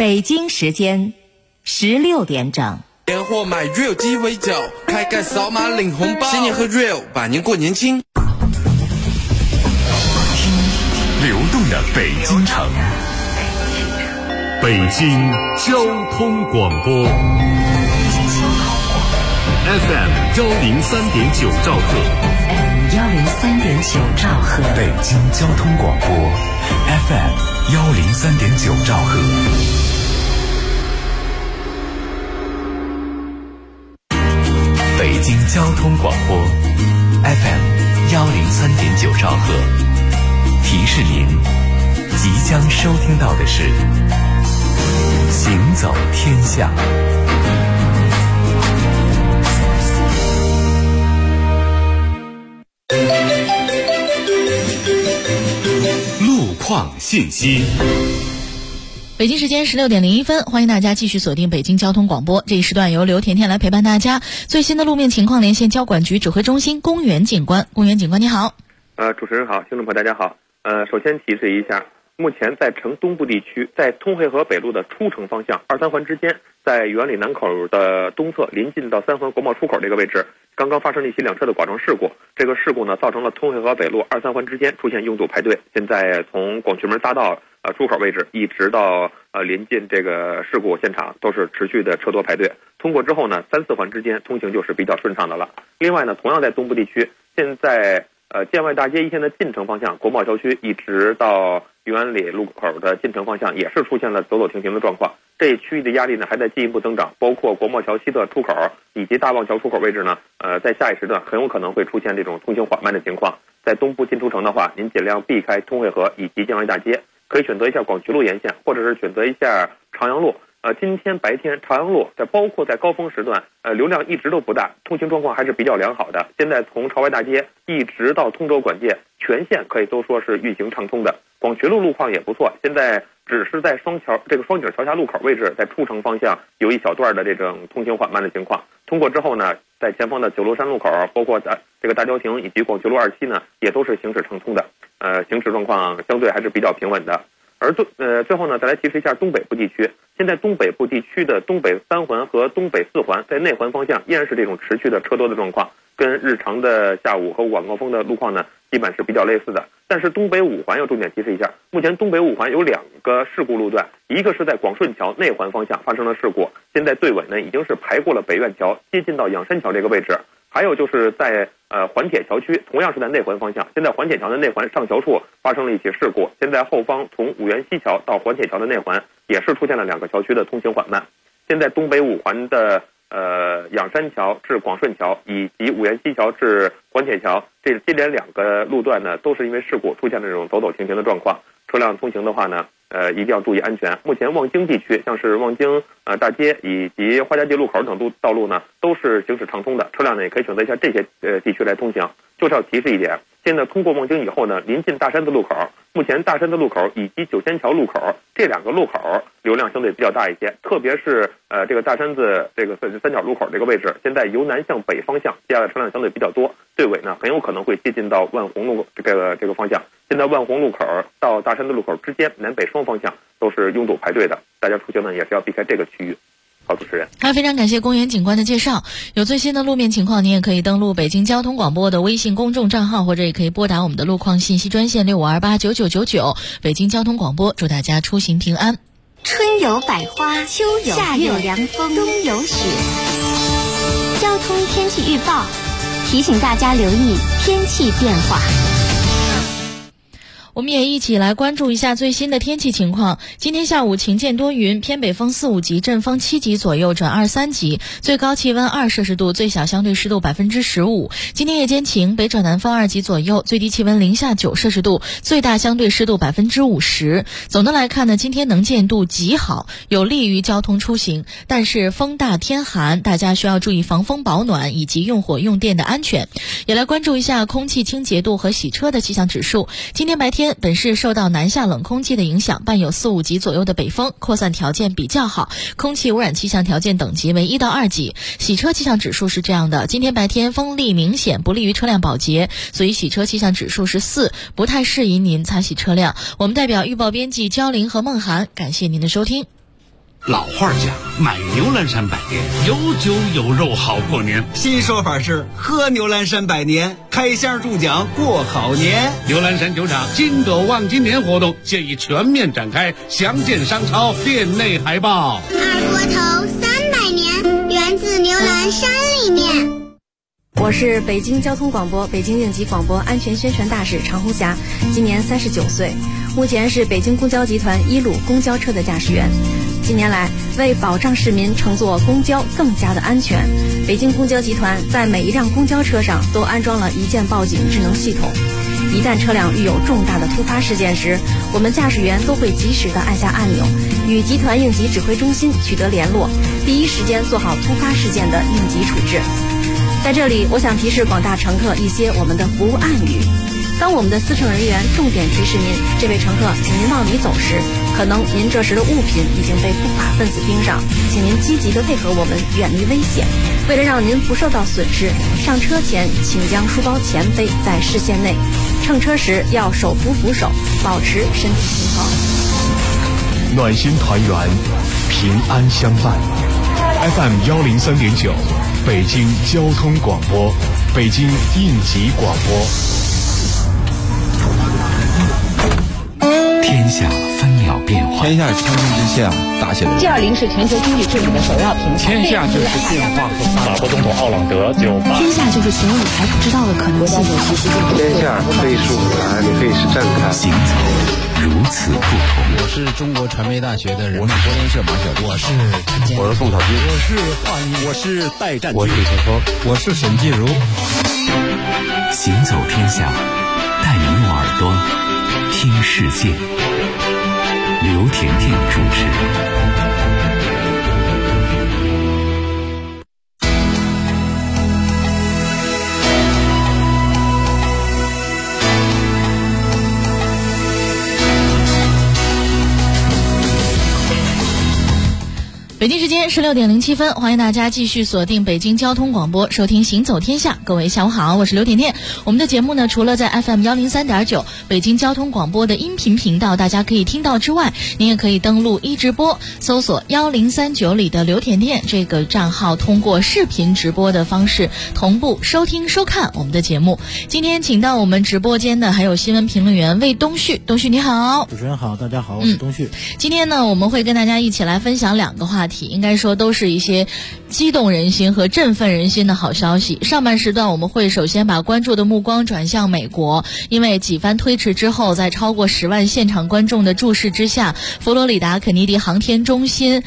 北京时间16点整。 年货买 Real 鸡尾酒，开盖扫码领红包，新年喝 Real， 百年过年轻。 听流动的北京城，北京交通广播 FM 103.9兆赫 103.9兆赫， 北京交通广播 FM 103.9兆赫。北京交通广播 FM 103.9兆赫，提示您即将收听到的是行走天下。路况信息。 北京时间16点01分，欢迎大家继续锁定北京交通广播。这一时段由刘甜甜来陪伴大家。最新的路面情况连线交管局指挥中心公园警官。公园警官你好。 主持人好，听众朋友大家好。首先提示一下，目前在城东部地区，在通惠河北路的出城方向2、3环之间，在原里南口的东侧临近到3环国贸出口这个位置，刚刚发生了一起两车的剐撞事故。这个事故呢，造成了通惠河北路2、3环之间出现拥堵排队。现在从广渠门大道出口位置一直到临近这个事故现场都是持续的车多排队。通过之后呢，3、4环之间通行就是比较顺畅的了。另外呢，同样在东部地区，现在建外大街一线的进城方向，国贸桥区一直到原里路口的进城方向也是出现了走走停停的状况。这一区域的压力呢还在进一步增长，包括国贸桥西侧出口以及大望桥出口位置呢，在下一时段很有可能会出现这种通行缓慢的情况。在东部进出城的话，您尽量避开通惠河以及建外大街，可以选择一下广渠路沿线，或者是选择一下朝阳路。今天白天朝阳路包括在高峰时段，流量一直都不大，通行状况还是比较良好的。现在从朝外大街一直到通州管界全线可以都说是运行畅通的。广渠路路况也不错，现在只是在双井桥下路口位置，在出城方向有一小段的这种通行缓慢的情况。通过之后呢，在前方的九龙山路口，包括这个大郊亭以及广渠路2期呢，也都是行驶畅通的，行驶状况相对还是比较平稳的。而最后呢，再来提示一下东北部地区。现在东北部地区的东北3环和东北4环在内环方向依然是这种持续的车多的状况，跟日常的下午和晚高峰的路况呢基本是比较类似的。但是东北5环要重点提示一下，目前东北5环有2个事故路段，一个是在广顺桥内环方向发生了事故，现在队尾呢已经是排过了北苑桥，接近到仰山桥这个位置。还有就是在环铁桥区，同样是在内环方向，现在环铁桥的内环上桥处发生了一起事故，现在后方从五原西桥到环铁桥的内环也是出现了2个桥区的通行缓慢。现在东北5环的仰山桥至广顺桥以及五原西桥至环铁桥，这连2个路段呢都是因为事故出现了这种走走停停的状况。车辆通行的话呢，一定要注意安全。目前望京地区，像是望京大街以及花家街路口等道路呢，都是行驶畅通的，车辆呢也可以选择一下这些地区来通行。就是要提示一点，现在通过望京以后呢，临近大山子路口，目前大山子路口以及九仙桥路口这2个路口流量相对比较大一些，特别是这个大山子这个三角路口这个位置，现在由南向北方向接下来车辆相对比较多，队尾呢很有可能会接近到万红路这个方向。现在万红路口到大山子路口之间南北双方向都是拥堵排队的，大家出行呢也是要避开这个区域。好，主持人。 好，非常感谢公园警官的介绍。有最新的路面情况，您也可以登录北京交通广播的微信公众账号，或者也可以拨打我们的路况信息专线65289999。北京交通广播，祝大家出行平安。 春有百花，秋有夏有凉风，冬有雪。交通天气预报提醒大家留意天气变化。 我们也一起来关注一下最新的天气情况。今天下午晴间多云，偏北风4、5级，阵风7级左右转2、3级，最高气温2摄氏度，最小相对湿度15%。今天夜间晴，北转南风2级左右，最低气温0下9摄氏度，最大相对湿度50%。总的来看呢，今天能见度极好，有利于交通出行，但是风大天寒，大家需要注意防风保暖以及用火用电的安全。也来关注一下空气清洁度和洗车的气象指数。今天白天本市受到南下冷空气的影响，伴有4、5级左右的北风，扩散条件比较好，空气污染气象条件等级为1到2级。洗车气象指数是这样的，今天白天风力明显，不利于车辆保洁，所以洗车气象指数是4，不太适宜您擦洗车辆。我们代表预报编辑焦玲和孟涵，感谢您的收听。 老话讲，买牛栏山百年，有酒有肉好过年。 新说法是喝牛栏山百年，开箱中奖过好年。 牛栏山酒厂金斗望今年活动现已全面展开，详见商超店内海报。 二锅头300年，源自牛栏山里面。 我是北京交通广播北京应急广播安全宣传大使常红霞，今年39岁，目前是北京公交集团1路公交车的驾驶员。近年来，为保障市民乘坐公交更加的安全，北京公交集团在每一辆公交车上都安装了一键报警智能系统。一旦车辆遇有重大的突发事件时，我们驾驶员都会及时的按下按钮，与集团应急指挥中心取得联络，第一时间做好突发事件的应急处置。在这里，我想提示广大乘客一些我们的服务暗语。当我们的司乘人员重点提示您，这位乘客，请您往里走时，可能您这时的物品已经被不法分子盯上，请您积极地配合我们，远离危险。为了让您不受到损失，上车前请将书包前背在视线内，乘车时要手扶扶手，保持身体平衡。 暖心团圆，平安相伴。FM 103.9，北京交通广播，北京应急广播。天下分秒变化， 天下千军之下，大写的 G20是全球经济治理的首要平台。 天下就是变化和法国总统奥朗德98。 天下就是所有你还不知道的可能性。 天下可以是舞台，也可以是站台。 行走如此不同。 我是中国传媒大学的人，我是国联社马晓东， 我是陈建， 我是宋小军， 我是华谊， 我是戴占， 我是李前锋， 我是沈继如。 行走天下，带你用耳朵听世界。刘甜甜主持。 北京时间16点07分，欢迎大家继续锁定北京交通广播，收听行走天下。各位下午好，我是刘甜甜。我们的节目呢，除了在 FM 103.9北京交通广播的音频频道大家可以听到之外，您也可以登录一直播，搜索1039里的刘甜甜这个账号，通过视频直播的方式同步收听收看我们的节目。今天请到我们直播间的还有新闻评论员魏东旭。东旭你好。 主持人好，大家好，我是东旭。 今天呢，我们会跟大家一起来分享2个话题，应该说都是一些激动人心和振奋人心的好消息。上半时段我们会首先把关注的目光转向美国，因为几番推迟之后，在超过10万现场观众的注视之下，佛罗里达肯尼迪航天中心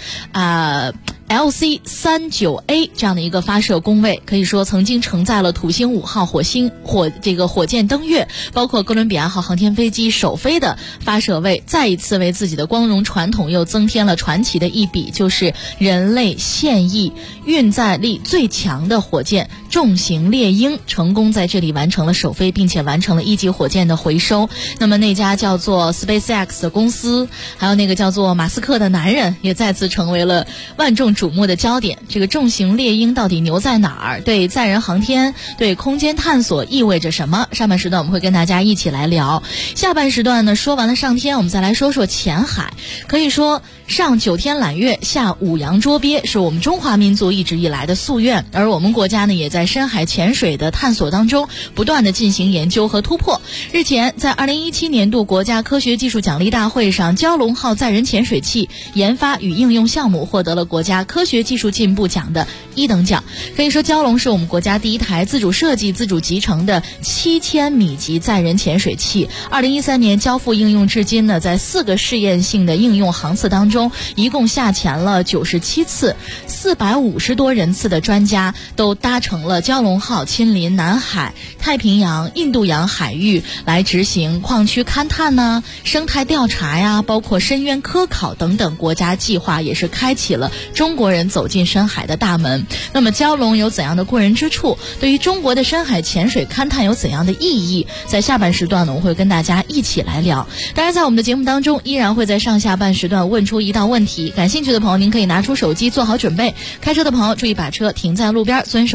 LC-39A 这样的一个发射工位，可以说曾经承载了土星5号火箭登月，包括哥伦比亚号航天飞机首飞的发射位，再一次为自己的光荣传统又增添了传奇的一笔，就是人类现役运载力最强的火箭重型猎鹰成功在这里完成了首飞，并且完成了1级火箭的回收。那么那家叫做 SpaceX 的公司，还有那个叫做马斯克的男人，也再次成为了万众瞩目的焦点。这个重型猎鹰到底牛在哪儿？对载人航天、对空间探索意味着什么？上半时段我们会跟大家一起来聊。下半时段呢，说完了上天，我们再来说说前海。可以说上9天揽月，下5洋捉鳖，是我们中华民族一直以来的夙愿。而我们国家呢，也在深海潜水的探索当中不断的进行研究和突破。日前，在2017年度国家科学技术奖励大会上，蛟龙号载人潜水器研发与应用项目获得了国家科学技术进步奖的1等奖。可以说，蛟龙是我们国家第一台自主设计、自主集成的7000米级载人潜水器。2013年交付应用至今呢，在4个试验性的应用航次当中，一共下潜了97次，450多人次的专家都搭乘了蛟龙号亲临南海、太平洋、印度洋海域来执行矿区勘探呢、生态调查呀，包括深渊科考等等国家计划，也是开启了中国人走进深海的大门。那么蛟龙有怎样的过人之处？对于中国的深海潜水勘探有怎样的意义？在下半时段呢，我会跟大家一起来聊。当然，在我们的节目当中，依然会在上下半时段问出一道问题。感兴趣的朋友，您可以拿出手机做好准备。开车的朋友注意把车停在路边，遵守交通规则。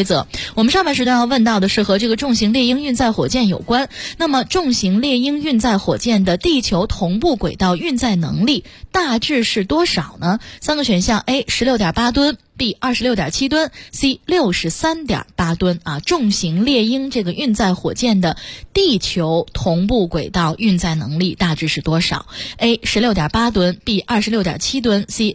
规则。我们上半时段要问到的是和这个重型猎鹰运载火箭有关。那么重型猎鹰运载火箭的地球同步轨道运载能力大致是多少呢？3个选项 A 16.8吨，B 26.7吨 ，C 63.8吨啊。重型猎鹰这个运载火箭的地球同步轨道运载能力大致是多少 ？A 16.8吨 ，B 26.7吨 ，C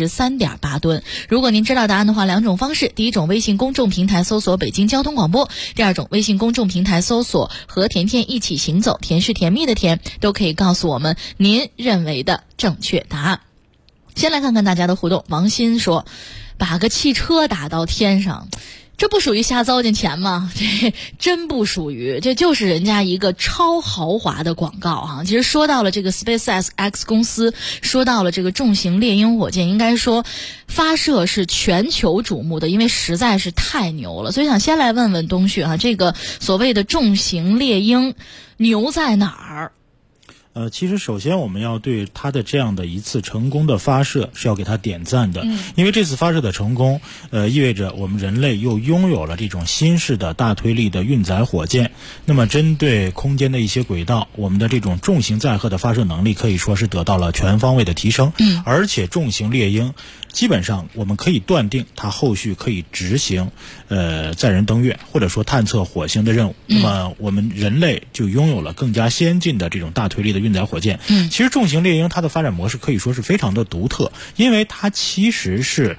63.8吨。如果您知道答案的话，2种方式：第一种，微信公众平台搜索北京交通广播；第二种，微信公众平台搜索和甜甜一起行走，甜是甜蜜的甜，都可以告诉我们您认为的正确答案。先来看看大家的互动。王鑫说，把个汽车打到天上，这不属于瞎糟践钱吗？这真不属于，这就是人家一个超豪华的广告哈。其实说到了这个 SpaceX 公司，说到了这个重型猎鹰火箭，应该说发射是全球瞩目的，因为实在是太牛了。所以想先来问问东旭哈，这个所谓的重型猎鹰牛在哪儿？ 其实首先我们要对它的这样的一次成功的发射是要给它点赞的，因为这次发射的成功，意味着我们人类又拥有了这种新式的大推力的运载火箭。那么针对空间的一些轨道，我们的这种重型载荷的发射能力可以说是得到了全方位的提升。而且重型猎鹰基本上我们可以断定它后续可以执行载人登月或者说探测火星的任务。那么我们人类就拥有了更加先进的这种大推力的运载火箭。其实重型猎鹰它的发展模式可以说是非常的独特，因为它其实是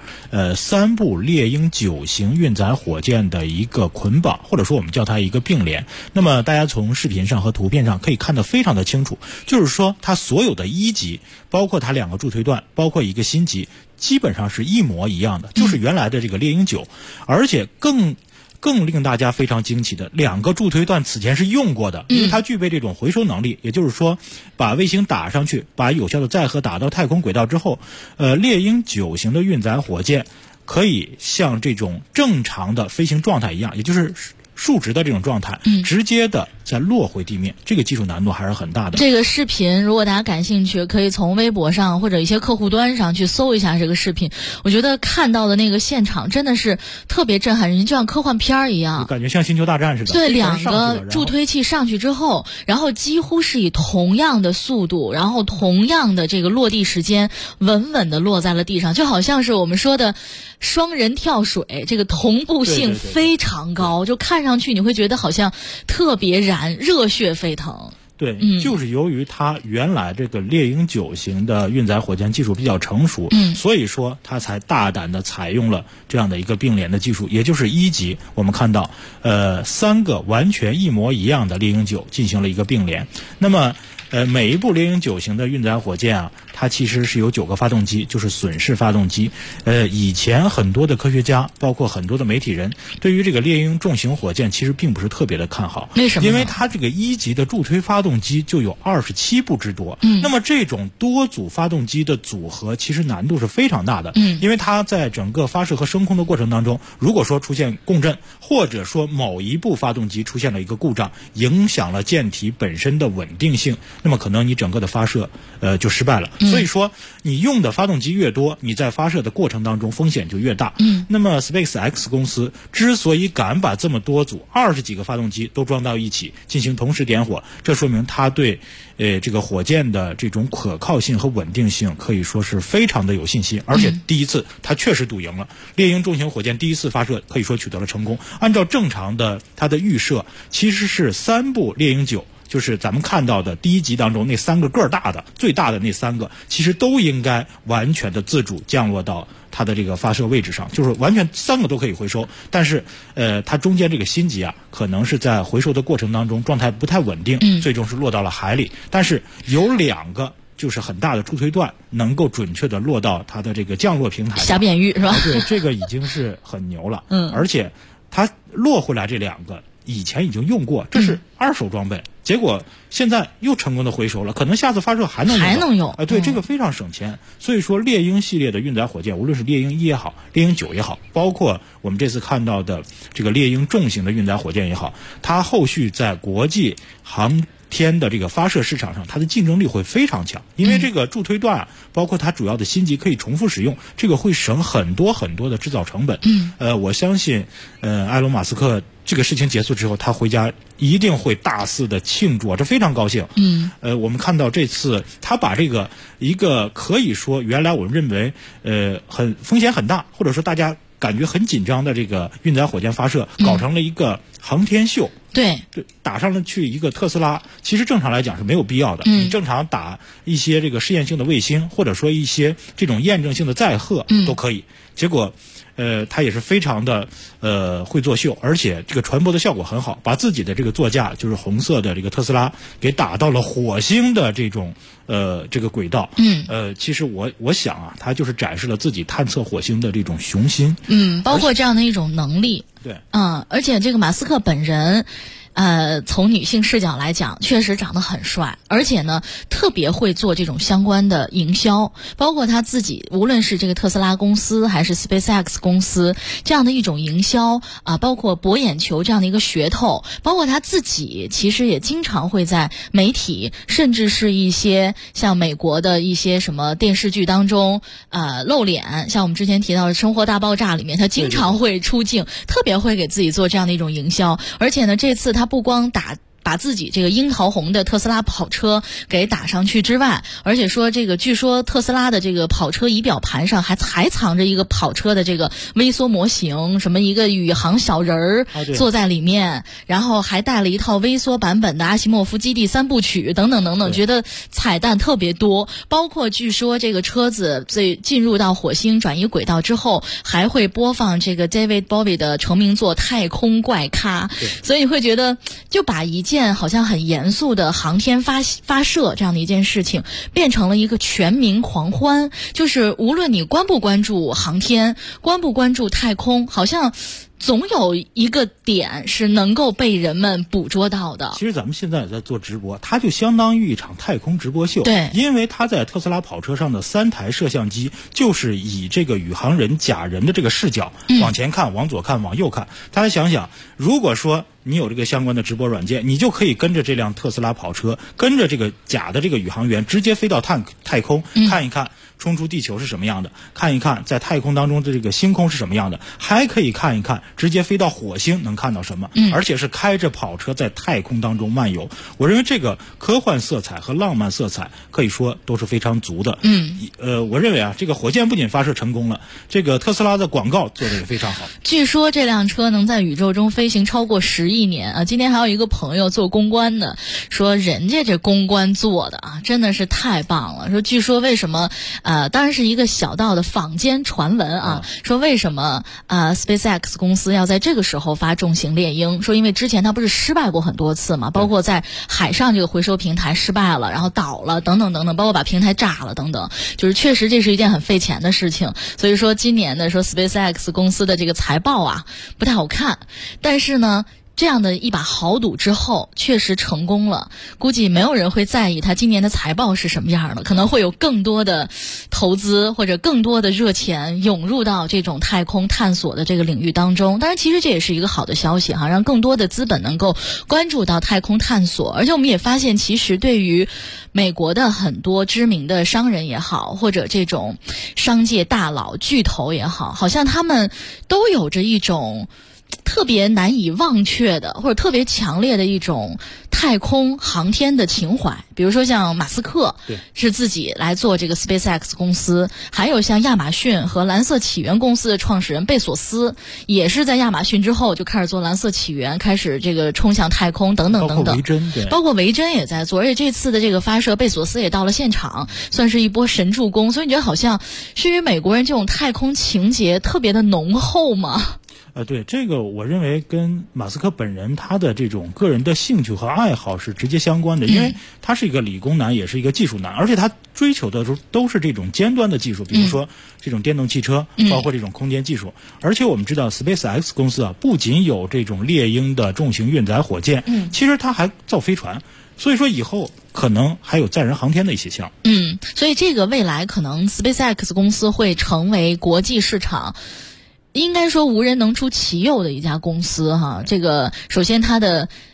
3部猎鹰9型运载火箭的一个捆绑，或者说我们叫它一个并联。那么大家从视频上和图片上可以看得非常的清楚，就是说它所有的一级，包括它2个助推段，包括一个新级，基本上是一模一样的，就是原来的这个猎鹰9，而且更令大家非常惊奇的，2个助推段此前是用过的，因为它具备这种回收能力，也就是说把卫星打上去，把有效的载荷打到太空轨道之后，猎鹰9型的运载火箭可以像这种正常的飞行状态一样，也就是竖直的这种状态，直接的再落回地面，这个技术难度还是很大的。这个视频如果大家感兴趣，可以从微博上或者一些客户端上去搜一下这个视频。我觉得看到的那个现场真的是特别震撼人心，就像科幻片一样，感觉像星球大战似的。对，2个助推器上去之后，然后几乎是以同样的速度，然后同样的这个落地时间，稳稳的落在了地上，就好像是我们说的双人跳水，这个同步性非常高，就看上去你会觉得好像特别热血沸腾。对，就是由于它原来这个猎鹰9型的运载火箭技术比较成熟，所以说它才大胆的采用了这样的一个并联的技术，也就是一级我们看到3个完全一模一样的猎鹰9进行了一个并联。那么每一部猎鹰9型的运载火箭啊，它其实是有9个发动机，就是损式发动机。以前很多的科学家，包括很多的媒体人，对于这个猎鹰重型火箭其实并不是特别的看好。为什么？因为它这个一级的助推发动机就有27部之多。那么这种多组发动机的组合，其实难度是非常大的。因为它在整个发射和升空的过程当中，如果说出现共振，或者说某一部发动机出现了一个故障，影响了舰体本身的稳定性，那么可能你整个的发射就失败了。所以说你用的发动机越多，你在发射的过程当中风险就越大。那么 SpaceX 公司之所以敢把这么多组20几个发动机都装到一起进行同时点火，这说明它对这个火箭的这种可靠性和稳定性可以说是非常的有信心。而且第一次它确实赌赢了，猎鹰重型火箭第一次发射可以说取得了成功。按照正常的它的预设，其实是3部猎鹰9，就是咱们看到的第一集当中那3个个儿大的最大的那3个，其实都应该完全的自主降落到它的这个发射位置上，就是完全3个都可以回收。但是它中间这个新级啊，可能是在回收的过程当中状态不太稳定，最终是落到了海里。但是有2个就是很大的助推段能够准确的落到它的这个降落平台，下扁玉是吧？对，这个已经是很牛了。而且它落回来这2个以前已经用过，这是2手装备，结果现在又成功的回收了，可能下次发射还能用。对，这个非常省钱。所以说猎鹰系列的运载火箭，无论是猎鹰1也好，猎鹰9也好，包括我们这次看到的这个猎鹰重型的运载火箭也好，它后续在国际航天的这个发射市场上，它的竞争力会非常强，因为这个助推段包括它主要的芯级可以重复使用，这个会省很多很多的制造成本。我相信埃隆·马斯克这个事情结束之后，他回家一定会大肆的庆祝，这非常高兴。我们看到这次他把这个一个可以说原来我们认为很风险很大，或者说大家感觉很紧张的这个运载火箭发射，搞成了一个航天秀。 对， 打上了去一个特斯拉，其实正常来讲是没有必要的。你正常打一些这个试验性的卫星，或者说一些这种验证性的载荷都可以。结果他也是非常的会作秀，而且这个传播的效果很好，把自己的这个座驾就是红色的这个特斯拉给打到了火星的这种这个轨道。其实我想啊，他就是展示了自己探测火星的这种雄心。 包括这样的一种能力。 对， 而且这个马斯克本人。从女性视角来讲，确实长得很帅，而且呢，特别会做这种相关的营销，包括他自己，无论是这个特斯拉公司还是 SpaceX 公司这样的一种营销包括博眼球这样的一个噱头，包括他自己其实也经常会在媒体，甚至是一些像美国的一些什么电视剧当中露脸，像我们之前提到的《生活大爆炸》里面，他经常会出镜，特别会给自己做这样的一种营销，而且呢，这次他不光把自己这个樱桃红的特斯拉跑车给打上去之外，而且说这个据说特斯拉的这个跑车仪表盘上还藏着一个跑车的这个微缩模型，什么一个宇航小人儿坐在里面，然后还带了一套微缩版本的阿西莫夫基地3部曲等等等等，觉得彩蛋特别多。包括据说这个车子进入到火星转移轨道之后，还会播放这个 David Bowie 的成名作《太空怪咖》，所以你会觉得就把一件好像很严肃的航天发射这样的一件事情变成了一个全民狂欢，就是无论你关不关注航天，关不关注太空，好像总有一个点是能够被人们捕捉到的。 其实咱们现在也在做直播，它就相当于一场太空直播秀。 对， 因为它在特斯拉跑车上的3台摄像机，就是以这个宇航人假人的这个视角往前看、往左看、往右看。大家想想，如果说你有这个相关的直播软件，你就可以跟着这辆特斯拉跑车，跟着这个假的这个宇航员，直接飞到太空，看一看冲出地球是什么样的，看一看在太空当中的这个星空是什么样的，还可以看一看直接飞到火星能看到什么，而且是开着跑车在太空当中漫游。我认为这个科幻色彩和浪漫色彩可以说都是非常足的。我认为啊，这个火箭不仅发射成功了，这个特斯拉的广告做得也非常好。 据说这辆车能在宇宙中飞行超过10亿年啊！今天还有一个朋友做公关的，说人家这公关做的啊，真的是太棒了。说据说为什么当然是一个小道的坊间传闻啊，说为什么SpaceX 公司要在这个时候发重型猎鹰？说因为之前它不是失败过很多次嘛，包括在海上这个回收平台失败了，然后倒了等等等等，包括把平台炸了等等，就是确实这是一件很费钱的事情。所以说今年的说 SpaceX 公司的这个财报啊不太好看，但是呢这样的一把豪赌之后确实成功了，估计没有人会在意他今年的财报是什么样的，可能会有更多的投资或者更多的热钱涌入到这种太空探索的这个领域当中。当然其实这也是一个好的消息哈，让更多的资本能够关注到太空探索。而且我们也发现其实对于美国的很多知名的商人也好，或者这种商界大佬巨头也好，好像他们都有着一种特别难以忘却的或者特别强烈的一种太空航天的情怀。比如说像马斯克是自己来做这个 SpaceX 公司，还有像亚马逊和蓝色起源公司的创始人贝索斯也是在亚马逊之后就开始做蓝色起源，开始这个冲向太空等等等等，包括维珍也在做。而且这次的这个发射贝索斯也到了现场，算是一波神助攻。所以你觉得好像是因为美国人这种太空情节特别的浓厚吗？ 对，这个我认为跟马斯克本人他的这种个人的兴趣和爱好是直接相关的，因为他是一个理工男，也是一个技术男，而且他追求的都是这种尖端的技术，比如说这种电动汽车，包括这种空间技术。而且我们知道 SpaceX 公司啊，不仅有这种猎鹰的重型运载火箭，其实它还造飞船。所以说以后可能还有载人航天的一些项目。 所以这个未来可能 SpaceX 公司会成为国际市场应该说无人能出其右的一家公司哈。这个首先它的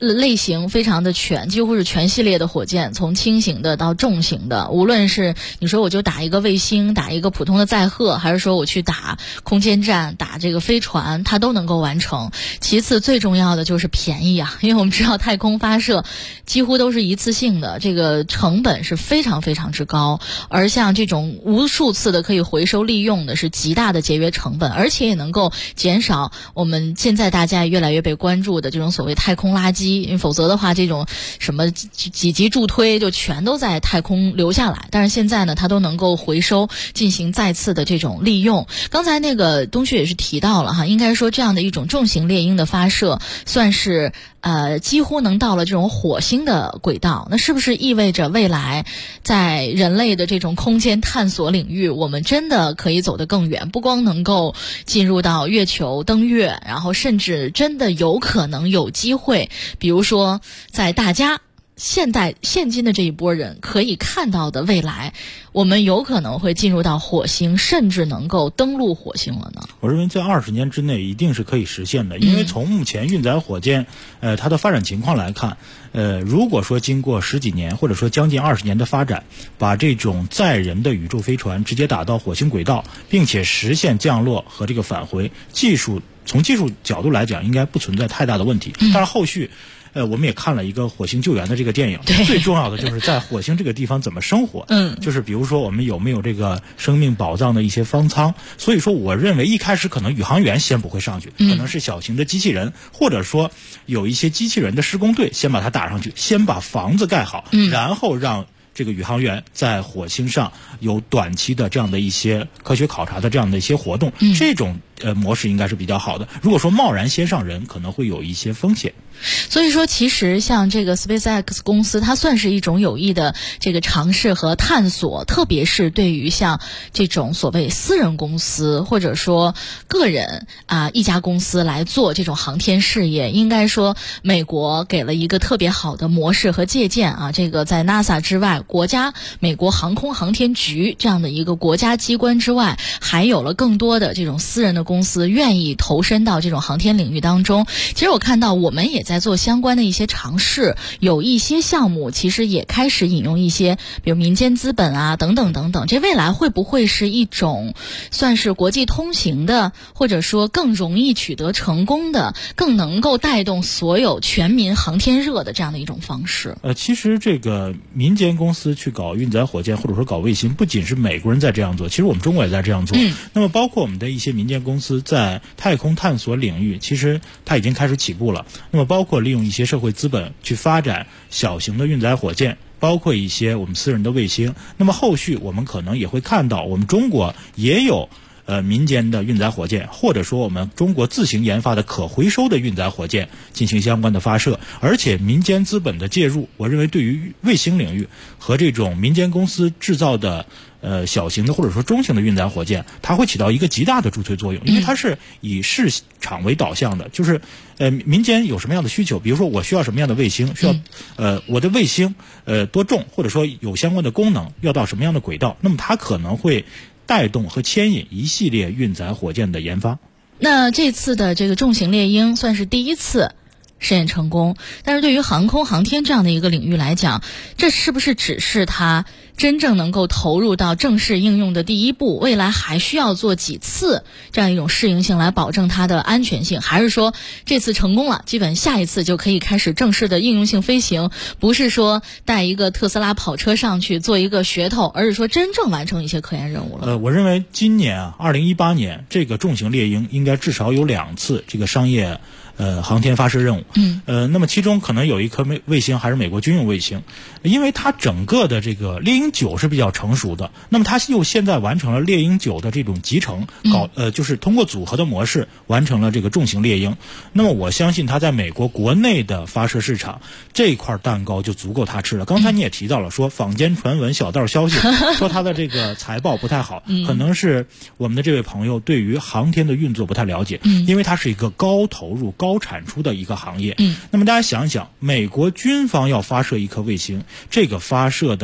类型非常的全，几乎是全系列的火箭，从轻型的到重型的，无论是你说我就打一个卫星，打一个普通的载荷，还是说我去打空间站，打这个飞船，它都能够完成。其次最重要的就是便宜啊，因为我们知道太空发射几乎都是一次性的，这个成本是非常非常之高，而像这种无数次的可以回收利用的是极大的节约成本，而且也能够减少我们现在大家越来越被关注的这种所谓太空垃圾，因为否则的话这种什么几级助推就全都在太空留下来，但是现在呢它都能够回收进行再次的这种利用。刚才那个东旭也是提到了哈，应该说这样的一种重型猎鹰的发射算是几乎能到了这种火星的轨道，那是不是意味着未来在人类的这种空间探索领域，我们真的可以走得更远，不光能够进入到月球登月，然后甚至真的有可能有机会，比如说在大家现今的这一波人可以看到的未来，我们有可能会进入到火星，甚至能够登陆火星了呢？ 我认为在20年之内一定是可以实现的，因为从目前运载火箭它的发展情况来看，如果说经过10几年或者说将近20年的发展，把这种载人的宇宙飞船直接打到火星轨道，并且实现降落和这个返回，从技术角度来讲应该不存在太大的问题。但是后续我们也看了一个火星救援的这个电影，最重要的就是在火星这个地方怎么生活，就是比如说我们有没有这个生命宝藏的一些方舱。所以说我认为一开始可能宇航员先不会上去，可能是小型的机器人，或者说有一些机器人的施工队先把它打上去，先把房子盖好，然后让这个宇航员在火星上有短期的这样的一些科学考察的这样的一些活动，这种模式应该是比较好的。如果说贸然先上人，可能会有一些风险。 所以说其实像这个 SpaceX 公司，它算是一种有益的这个尝试和探索，特别是对于像这种所谓私人公司或者说个人一家公司来做这种航天事业，应该说美国给了一个特别好的模式和借鉴啊。这个在 NASA 之外，美国航空航天局这样的一个国家机关之外，还有了更多的这种私人的公司愿意投身到这种航天领域当中。其实我看到我们也在做相关的一些尝试，有一些项目其实也开始引用一些比如民间资本啊等等等等，这未来会不会是一种算是国际通行的，或者说更容易取得成功的，更能够带动所有全民航天热的这样的一种方式？ 其实这个民间公司去搞运载火箭或者说搞卫星，不仅是美国人在这样做，其实我们中国也在这样做。那么包括我们的一些民间公司在太空探索领域，其实它已经开始起步了。那么包括利用一些社会资本去发展小型的运载火箭，包括一些我们私人的卫星。那么后续我们可能也会看到，我们中国也有民间的运载火箭，或者说我们中国自行研发的可回收的运载火箭进行相关的发射。而且民间资本的介入，我认为对于卫星领域和这种民间公司制造的小型的或者说中型的运载火箭，它会起到一个极大的助推作用，因为它是以市场为导向的，就是民间有什么样的需求，比如说我需要什么样的卫星，需要我的卫星多重，或者说有相关的功能，要到什么样的轨道，那么它可能会带动和牵引一系列运载火箭的研发。 那这次的这个重型猎鹰算是第一次实验成功，但是对于航空航天这样的一个领域来讲，这是不是只是它真正能够投入到正式应用的第一步？未来还需要做几次这样一种适应性来保证它的安全性？还是说这次成功了，基本下一次就可以开始正式的应用性飞行？不是说带一个特斯拉跑车上去做一个噱头，而是说真正完成一些科研任务了。 我认为今年2018年这个重型猎鹰应该至少有2次这个商业航天发射任务。那么其中可能有一颗卫星还是美国军用卫星，因为它整个的这个猎鹰9是比较成熟的，那么它又现在完成了猎鹰9的这种集成，就是通过组合的模式完成了这个重型猎鹰。那么我相信它在美国国内的发射市场这块蛋糕就足够它吃了。刚才你也提到了说坊间传闻小道消息说它的这个财报不太好，可能是我们的这位朋友对于航天的运作不太了解，因为它是一个高投入高产出的一个行业。那么大家想想，美国军方要发射一颗卫星，这个发射的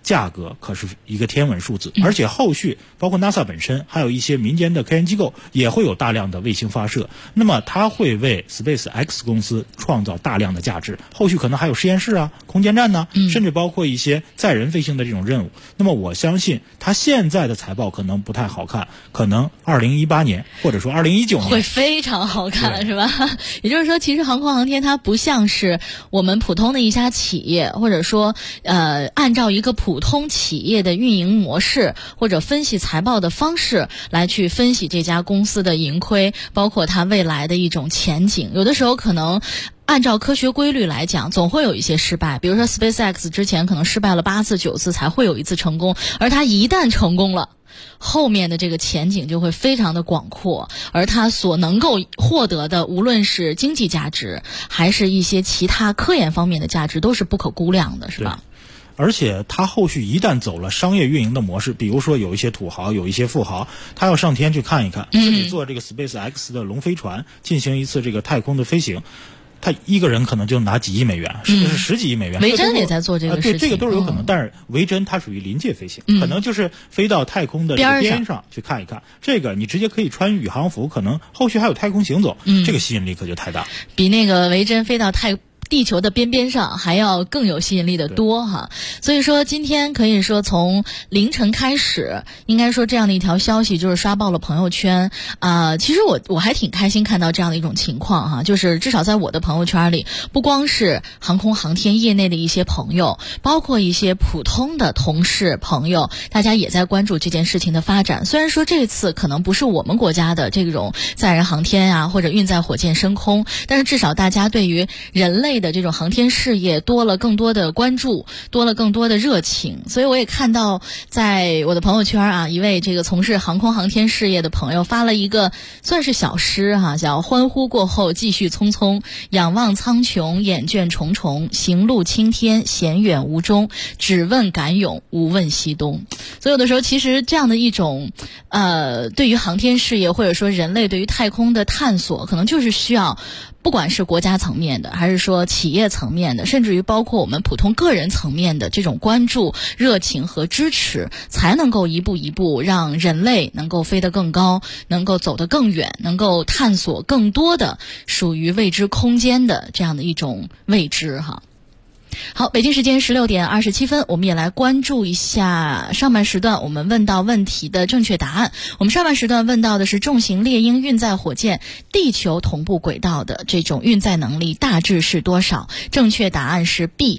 价格可是一个天文数字，而且后续包括 NASA 本身，还有一些民间的科研机构也会有大量的卫星发射，那么它会为 SpaceX 公司创造大量的价值，后续可能还有实验室啊、空间站呢，甚至包括一些载人飞行的这种任务。那么我相信它现在的财报可能不太好看，可能2018年或者说2019年会非常好看，是吧？也就是说，其实航空航天它不像是我们普通的一家企业，或者说按照一个普通企业的运营模式或者分析财报的方式来去分析这家公司的盈亏，包括它未来的一种前景。有的时候可能按照科学规律来讲，总会有一些失败，比如说 SpaceX 之前可能失败了8次9次才会有一次成功，而它一旦成功了，后面的这个前景就会非常的广阔，而它所能够获得的无论是经济价值还是一些其他科研方面的价值都是不可估量的，是吧？ 而且他后续一旦走了商业运营的模式，比如说有一些土豪，有一些富豪，他要上天去看一看，自己做这个 SpaceX 的龙飞船进行一次这个太空的飞行，他一个人可能就拿几亿美元，甚至是10几亿美元。 维珍也在做这个事情， 对，这个都是有可能。但是维珍它属于临界飞行，可能就是飞到太空的这个边上去看一看。这个你直接可以穿宇航服，可能后续还有太空行走，这个吸引力可就太大。 比那个维珍飞到地球的边边上还要更有吸引力的多哈。所以说今天可以说从凌晨开始，应该说这样的一条消息就是刷爆了朋友圈其实我还挺开心看到这样的一种情况哈，就是至少在我的朋友圈里，不光是航空航天业内的一些朋友，包括一些普通的同事朋友，大家也在关注这件事情的发展。虽然说这次可能不是我们国家的这种载人航天啊或者运载火箭升空，但是至少大家对于人类的这种航天事业多了更多的关注，多了更多的热情。所以我也看到在我的朋友圈一位这个从事航空航天事业的朋友发了一个算是小诗叫欢呼过后继续匆匆，仰望苍穹眼倦重重，行路青天险远无终，只问敢勇无问西东。所以有的时候其实这样的一种对于航天事业或者说人类对于太空的探索，可能就是需要不管是国家层面的还是说企业层面的，甚至于包括我们普通个人层面的这种关注、热情和支持，才能够一步一步让人类能够飞得更高，能够走得更远，能够探索更多的属于未知空间的这样的一种未知哈。好，北京时间16点27分，我们也来关注一下上半时段我们问到问题的正确答案。我们上半时段问到的是重型猎鹰运载火箭地球同步轨道的这种运载能力大致是多少？正确答案是 B，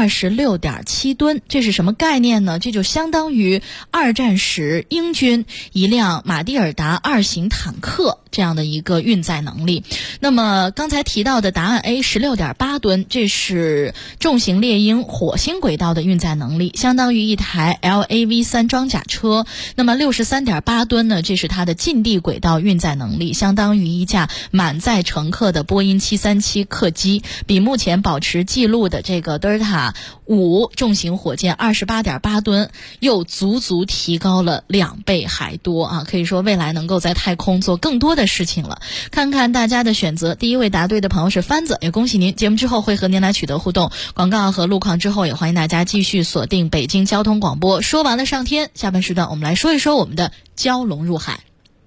26.7吨。这是什么概念呢？这就相当于二战时英军一辆马蒂尔达2型坦克这样的一个运载能力。那么刚才提到的答案 A 16.8吨，这是重型猎鹰火星轨道的运载能力，相当于一台 LAV3 装甲车。那么 63.8吨呢，这是它的近地轨道运载能力，相当于一架满载乘客的波音737客机，比目前保持记录的这个德尔塔5重型火箭 28.8吨又足足提高了2倍还多可以说未来能够在太空做更多的事情了。看看大家的选择，第一位答对的朋友是番子，也恭喜您。节目之后会和您来取得互动，广告和路况之后也欢迎大家继续锁定北京交通广播。说完了上天，下半时段我们来说一说我们的蛟龙入海。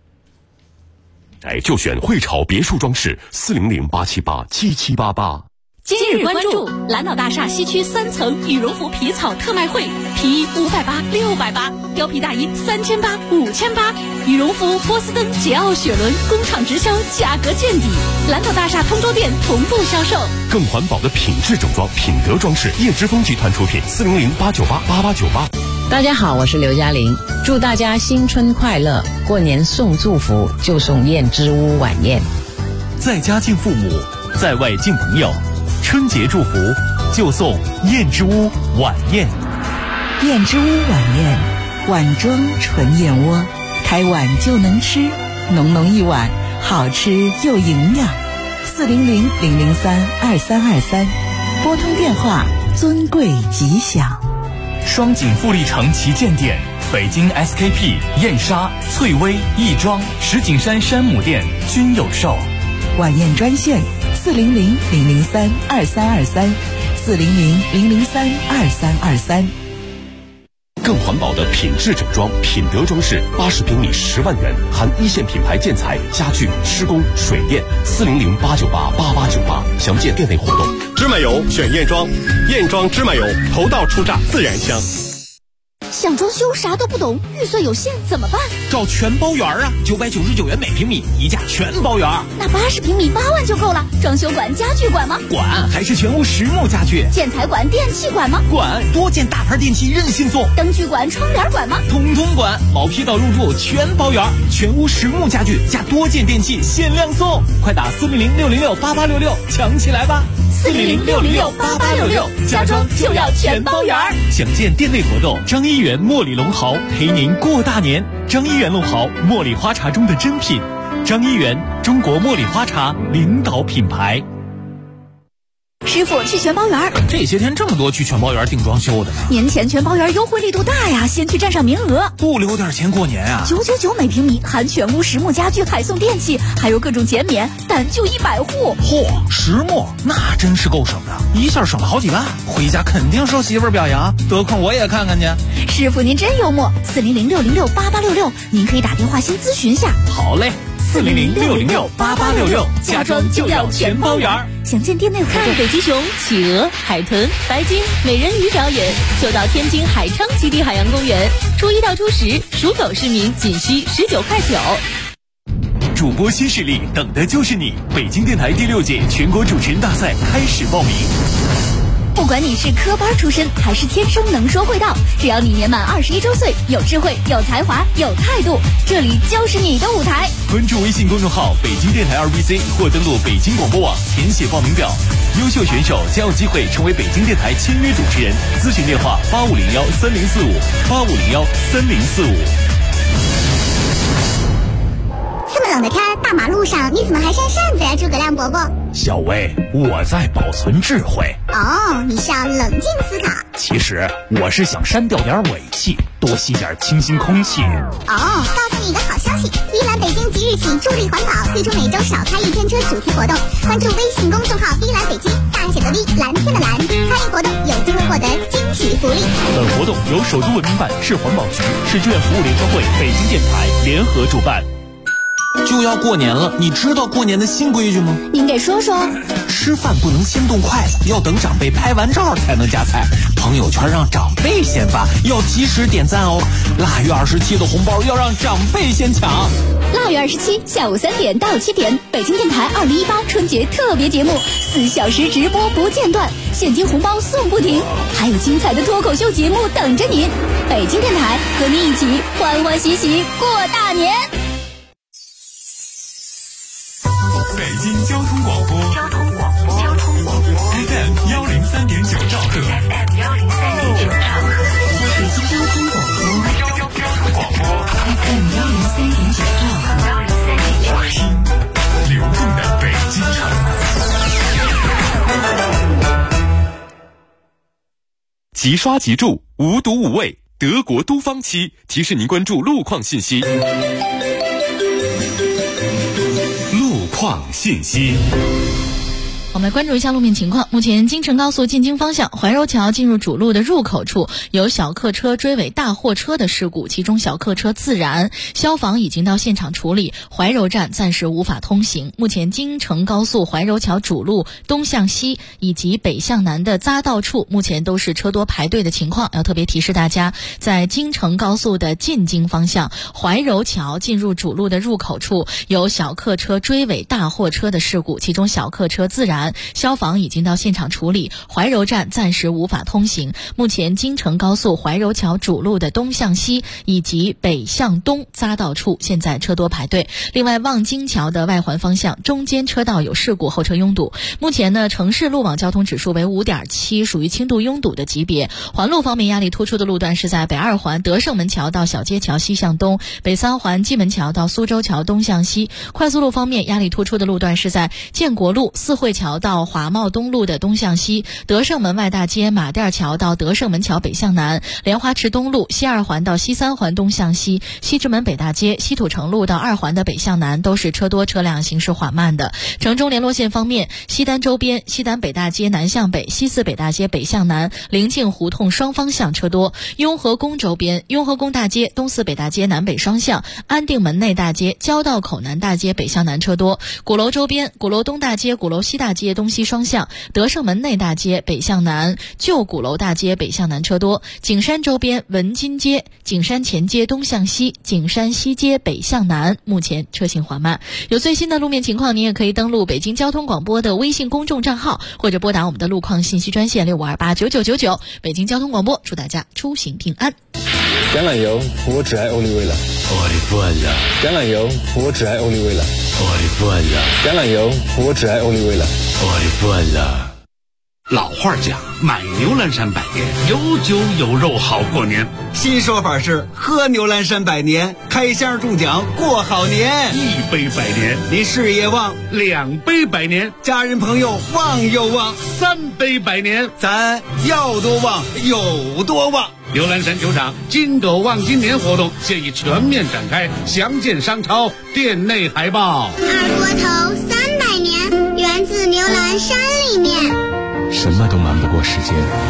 就选汇潮别墅装饰400-878-7788。 今日关注蓝岛大厦西区3层羽绒服皮草特卖会，皮衣580、680，貂皮大衣3800、5800，羽绒服波司登、捷奥、雪伦工厂直销，价格见底。蓝岛大厦通州店同步销售。 更环保的品质整装，品德装饰，叶之峰集团出品，400-898-8898。 大家好，我是刘嘉玲，祝大家新春快乐！过年送祝福就送燕之屋晚宴， 在家敬父母，在外敬朋友。春节祝福就送燕之屋晚宴。 燕之屋晚宴，碗装纯燕窝，开碗就能吃，浓浓一碗，好吃又营养。400-003-2323，拨通电话，尊贵吉祥。 双井富力城旗舰店、北京 SKP、燕莎、翠微、亦庄、石景山山姆店均有售。 晚宴专线400-003-2323，400-003-2323。 更环保的品质整装，品德装饰，80平米10万元，含一线品牌建材、家具、施工、水电，400-898-8898，详见店内活动。 芝麻油选燕庄，燕庄芝麻油，头道初榨，自然香。 想装修啥都不懂，预算有限怎么办？ 找全包园啊，999元每平米，一价全包园。 那80平米8万就够了。装修馆、家具馆吗？ 管，还是全屋实木家具。 建材馆、电器馆吗？ 管，多件大牌电器任性送。 灯具馆、窗帘馆吗？ 统统管，毛坯到入住全包园，全屋实木家具加多件电器限量送，快打400-606-8866抢起来吧 ！400-606-8866，家装就要全包园。 详见店内活动。张一元茉莉龙毫陪您过大年。张一元龙毫，茉莉花茶中的珍品。张一元，中国茉莉花茶领导品牌。 师傅，去全包园。 这些天这么多去全包园订装修的呢。 年前全包园优惠力度大呀，先去占上名额。 不留点钱过年啊 ？999每平米，含全屋实木家具，还送电器，还有各种减免，但就100户。 嚯，实木那真是够省的，一下省了好几万，回家肯定受媳妇儿表扬，得空我也看看去。 师傅您真幽默，400-606-8866，您可以打电话先咨询下。 好嘞。400-606-8866，家装就要全包园。 详见店内活动。 北极熊、企鹅、海豚、白鲸、美人鱼表演就到天津海昌极地海洋公园，初1到初10，属狗市民仅需19.9块。 主播新势力，等的就是你！北京电台第6届全国主持人大赛开始报名。 不管你是科班出身还是天生能说会道，只要你年满21周岁，有智慧、有才华、有态度，这里就是你的舞台。 关注微信公众号北京电台2BC 或登录北京广播网填写报名表，优秀选手将有机会成为北京电台签约主持人。咨询电话8501-3045，8501-3045。 这么冷的天，大马路上你怎么还扇扇子呀，诸葛亮伯伯？ 小薇，我在保存智慧。 哦，你是要冷静思考。 其实我是想删掉点尾气，多吸点清新空气。 哦，告诉你一个好消息，依兰北京即日起助力环保，推出每周少开1天车主题活动。关注微信公众号“依兰北京”，大写的 V， 蓝天的蓝，参与活动有机会获得惊喜福利。 本活动由首都文明办、市环保局、市志愿服务联合会、北京电台联合主办。 就要过年了，你知道过年的新规矩吗？ 您给说说。 吃饭不能先动筷子，要等长辈拍完照才能夹菜。朋友圈让长辈先发，要及时点赞哦。腊月27的红包要让长辈先抢。 腊月27下午3点到7点，北京电台2018春节特别节目，4小时直播不间断，现金红包送不停，还有精彩的脱口秀节目等着您。北京电台和你一起欢欢喜喜过大年。 北京交通广播FM 103.9兆赫，北京交通广播FM 103.9兆赫，听流动的北京城。即刷即住，无毒无味，德国都方漆提示您关注路况信息。况信息， 我们来关注一下路面情况。目前京承高速进京方向怀柔桥进入主路的入口处有小客车追尾大货车的事故，其中小客车自燃，消防已经到现场处理，怀柔站暂时无法通行。目前京承高速怀柔桥主路东向西以及北向南的匝道处目前都是车多排队的情况，要特别提示大家，在京承高速的进京方向怀柔桥进入主路的入口处有小客车追尾大货车的事故，其中小客车自燃，消防已经到现场处理，怀柔站暂时无法通行。目前京承高速怀柔桥主路的东向西以及北向东匝道处现在车多排队。另外，望京桥的外环方向中间车道有事故，后车拥堵。目前呢，城市路网交通指数为 5.7， 属于轻度拥堵的级别。环路方面，压力突出的路段是在北2环德胜门桥到小街桥西向东，北3环蓟门桥到苏州桥东向西。快速路方面，压力突出的路段是在建国路四惠桥桥到华贸东路的东向西，德胜门外大街马甸桥到德胜门桥北向南，莲花池东路西2环到西3环东向西，西直门北大街西土城路到2环的北向南都是车多，车辆行驶缓慢的。城中联络线方面，西单周边西单北大街南向北，西4北大街北向南，临近胡同双方向车多。雍和宫周边，雍和宫大街东4北大街南北双向，安定门内大街交道口南大街北向南车多。鼓楼周边，鼓楼东大街鼓楼西大街东西双向，德胜门内大街北向南，旧鼓楼大街北向南车多。景山周边，文津街景山前街东向西，景山西街北向南，目前车行缓慢。有最新的路面情况，您也可以登录北京交通广播的微信公众账号，或者拨打我们的路况信息专线65289999。北京交通广播，祝大家出行平安。 橄榄油，我只爱欧丽薇了。橄榄油，我只爱欧丽薇了。橄榄油，我只爱欧丽薇了。 老话讲，买牛栏山百年，有酒有肉好过年。 新说法是喝牛栏山百年，开箱中奖过好年。 1杯百年， 你事业旺 ；2杯百年， 家人朋友旺又旺 ；3杯百年， 咱要多旺有多旺。 牛栏山球场金狗旺今年活动现已全面展开，详见商超店内海报。 二锅头300年，源自牛栏山里面。 什么都瞒不过时间。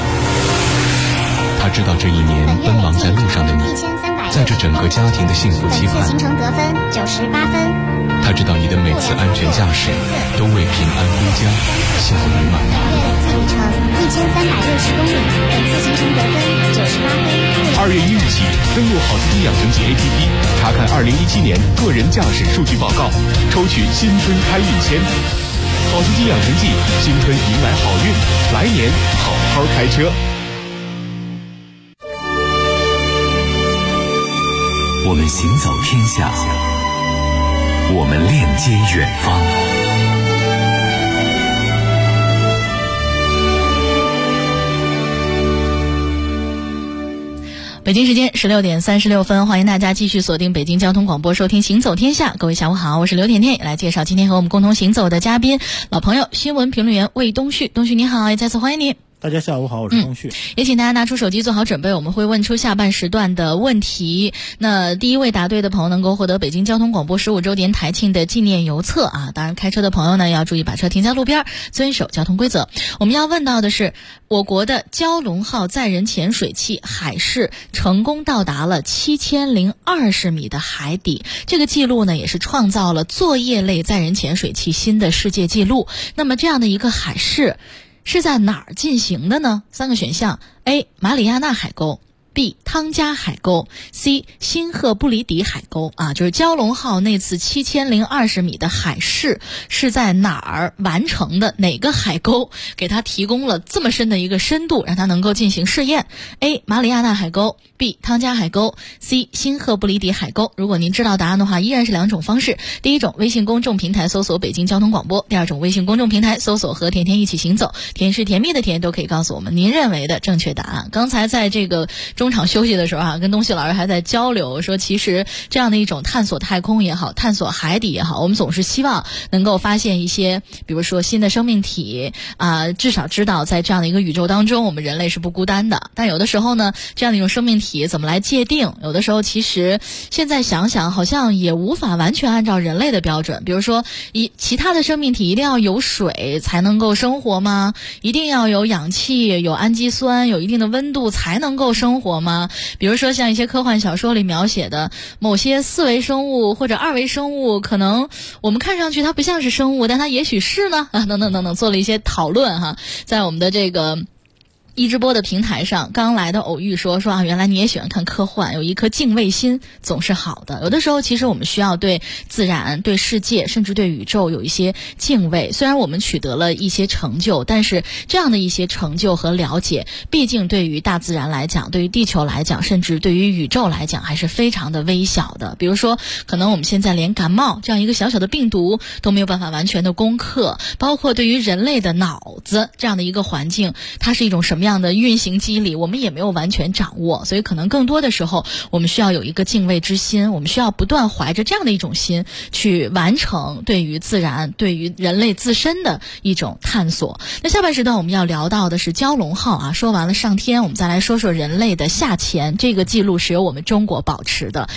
他知道这一年奔忙在路上的你，在这整个家庭的幸福期盼。 行程得分98分。 他知道你的每次安全驾驶都为平安归家效率满堂。 里程1360公里，本次行程得分98分。 2月1日起，登录好司机养成记 APP， 查看2017年个人驾驶数据报告，抽取新春开运签。好司机养成记，新春迎来好运，来年好好开车。 我们行走天下，我们链接远方。 北京时间16点36分，欢迎大家继续锁定北京交通广播，收听行走天下。各位下午好，我是刘甜甜，来介绍今天和我们共同行走的嘉宾，老朋友新闻评论员魏东旭。东旭你好，也再次欢迎你。 大家下午好，我是东旭。 也请大家拿出手机做好准备，我们会问出下半时段的问题。那第一位答对的朋友能够获得北京交通广播15周年台庆的纪念邮册啊。当然开车的朋友呢要注意把车停在路边，遵守交通规则。我们要问到的是，我国的蛟龙号载人潜水器海试成功到达了7020米的海底，这个记录呢也是创造了作业类载人潜水器新的世界纪录。那么这样的一个海试是在哪儿进行的呢？3个选项 ：A. 马里亚纳海沟 ，B. 汤加海沟 ，C. 新赫布里底海沟啊，就是蛟龙号那次7020米的海试是在哪儿完成的？哪个海沟给它提供了这么深的一个深度，让它能够进行试验 ？A. 马里亚纳海沟 ，B. 汤加海沟 ，C. 新赫布里底海沟。如果您知道答案的话，依然是2种方式：第一种，微信公众平台搜索北京交通广播；第二种，微信公众平台搜索和甜甜一起行走，甜是甜蜜的甜，都可以告诉我们您认为的正确答案。刚才在这个中场休息的时候啊，跟东旭老师还在交流，说其实这样的一种探索太空也好，探索海底也好，我们总是希望能够发现一些，比如说新的生命体啊，至少知道在这样的一个宇宙当中，我们人类是不孤单的。但有的时候呢，这样的一种生命体怎么来界定？有的时候其实现在想想，好像也无法完全按照人类的标准。比如说，其他的生命体一定要有水才能够生活吗？一定要有氧气、有氨基酸、有一定的温度才能够生活吗？比如说像一些科幻小说里描写的某些4维生物或者2维生物，可能我们看上去它不像是生物，但它也许是呢啊，等等等等，做了一些讨论哈，在我们的这个一直播的平台上，刚来的偶遇说啊，原来你也喜欢看科幻，有一颗敬畏心总是好的。有的时候其实我们需要对自然、对世界甚至对宇宙有一些敬畏。虽然我们取得了一些成就，但是这样的一些成就和了解，毕竟对于大自然来讲，对于地球来讲，甚至对于宇宙来讲，还是非常的微小的。比如说可能我们现在连感冒这样一个小小的病毒都没有办法完全的攻克，包括对于人类的脑子这样的一个环境，它是一种什么样的运行机理，我们也没有完全掌握，所以可能更多的时候我们需要有一个敬畏之心，我们需要不断怀着这样的一种心去完成对于自然、对于人类自身的一种探索。那下半时段我们要聊到的是蛟龙号啊，说完了上天，我们再来说说人类的下潜，这个记录是由我们中国保持的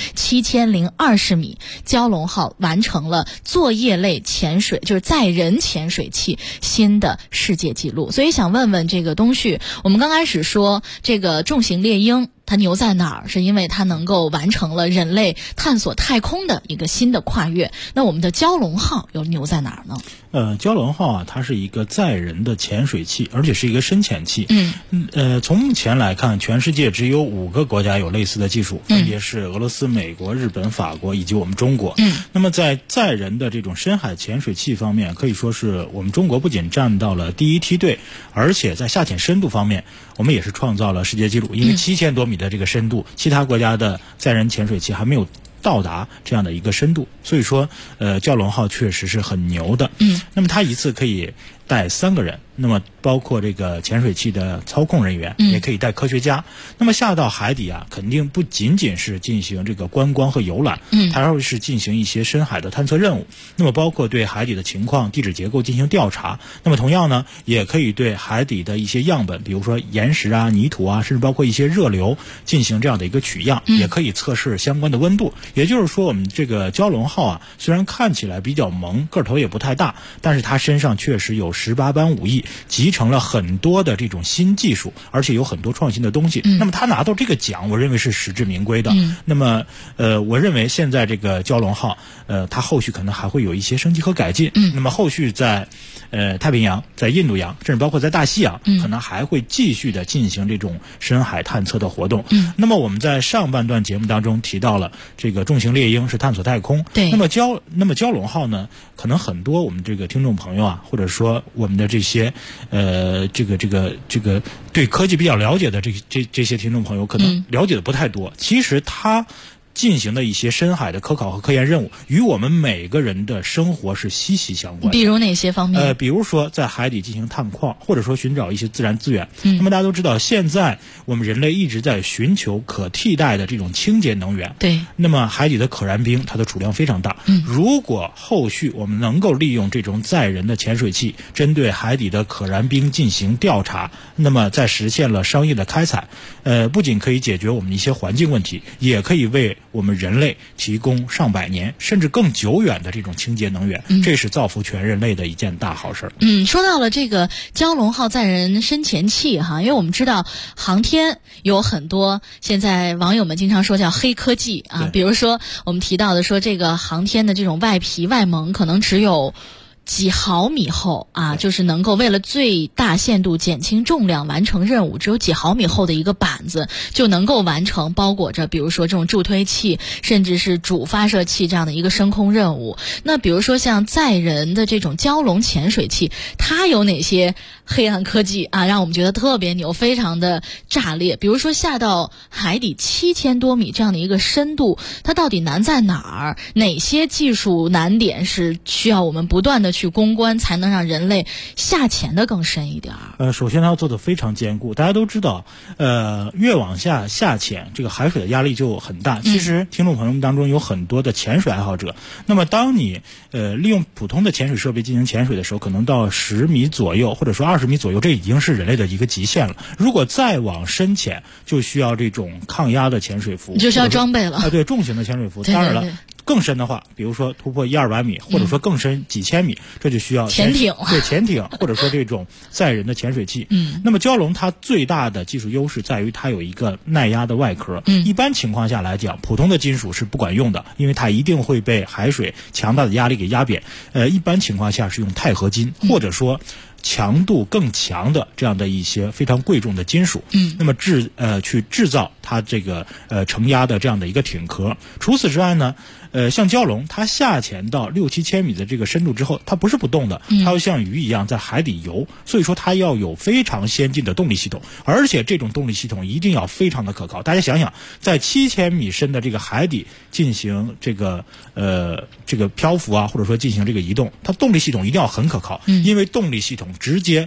7020米，蛟龙号完成了作业类潜水，就是载人潜水器新的世界纪录。所以想问问这个东旭，我们刚开始说这个重型猎鹰它牛在哪儿？是因为它能够完成了人类探索太空的一个新的跨越。那我们的蛟龙号又牛在哪儿呢？ 蛟龙号啊，它是一个载人的潜水器，而且是一个深潜器。从目前来看，全世界只有5个国家有类似的技术，分别是俄罗斯、美国、日本、法国以及我们中国。那么在载人的这种深海潜水器方面，可以说是我们中国不仅站到了第一梯队，而且在下潜深度方面，我们也是创造了世界纪录。因为7000多米的这个深度，其他国家的载人潜水器还没有到达这样的一个深度，所以说蛟龙号确实是很牛的。那么它一次可以带3个人，那么包括这个潜水器的操控人员，也可以带科学家。那么下到海底啊，肯定不仅仅是进行这个观光和游览，它还会是进行一些深海的探测任务。那么包括对海底的情况、地质结构进行调查。那么同样呢，也可以对海底的一些样本，比如说岩石啊、泥土啊，甚至包括一些热流进行这样的一个取样，也可以测试相关的温度。也就是说，我们这个蛟龙号啊，虽然看起来比较萌，个头也不太大，但是它身上确实有18般武艺，集成了很多的这种新技术，而且有很多创新的东西。那么他拿到这个奖，我认为是实至名归的。那么我认为现在这个蛟龙号它后续可能还会有一些升级和改进。那么后续在太平洋、在印度洋，甚至包括在大西洋，可能还会继续的进行这种深海探测的活动。那么我们在上半段节目当中提到了这个重型猎鹰是探索太空，对。那么蛟龙号呢，可能很多我们这个听众朋友啊，或者说我们的这些这个对科技比较了解的这些听众朋友，可能了解的不太多。其实它进行的一些深海的科考和科研任务，与我们每个人的生活是息息相关的。 比如哪些方面？ 比如说在海底进行探矿，或者说寻找一些自然资源。那么大家都知道，现在我们人类一直在寻求可替代的这种清洁能源。 对。 那么海底的可燃冰，它的储量非常大。如果后续我们能够利用这种载人的潜水器，针对海底的可燃冰进行调查，那么在实现了商业的开采，不仅可以解决我们一些环境问题，也可以为我们人类提供上百年甚至更久远的这种清洁能源，这是造福全人类的一件大好事。 说到了这个蛟龙号载人深潜器哈，因为我们知道航天有很多现在网友们经常说叫黑科技啊，比如说我们提到的说这个航天的这种外皮外蒙可能只有几毫米厚啊，就是能够为了最大限度减轻重量完成任务，只有几毫米厚的一个板子就能够完成包裹着比如说这种助推器甚至是主发射器这样的一个升空任务。那比如说像载人的这种蛟龙潜水器，它有哪些黑暗科技啊，让我们觉得特别牛，非常的炸裂？比如说下到海底7000多米这样的一个深度，它到底难在哪儿？哪些技术难点是需要我们不断的去攻关，才能让人类下潜的更深一点？ 首先它要做的非常坚固。大家都知道，越往下潜，这个海水的压力就很大。其实听众朋友们当中有很多的潜水爱好者，那么当你利用普通的潜水设备进行潜水的时候，可能到10米左右，或者说20米左右，这已经是人类的一个极限了。如果再往深潜，就需要这种抗压的潜水服， 就需要装备了。 对，重型的潜水服。当然了，更深的话，比如说突破100-200米，或者说更深几千米，这就需要潜艇， 对，潜艇或者说这种载人的潜水器。那么蛟龙它最大的技术优势在于它有一个耐压的外壳。一般情况下来讲，普通的金属是不管用的，因为它一定会被海水强大的压力给压扁。一般情况下是用钛合金，或者说强度更强的这样的一些非常贵重的金属，那么去制造它这个承压的这样的一个艇壳。除此之外呢，像蛟龙它下潜到6-7千米的这个深度之后，它不是不动的，它要像鱼一样在海底游，所以说它要有非常先进的动力系统，而且这种动力系统一定要非常的可靠。大家想想，在7000米深的这个海底进行这个漂浮啊，或者说进行这个移动，它动力系统一定要很可靠，因为动力系统直接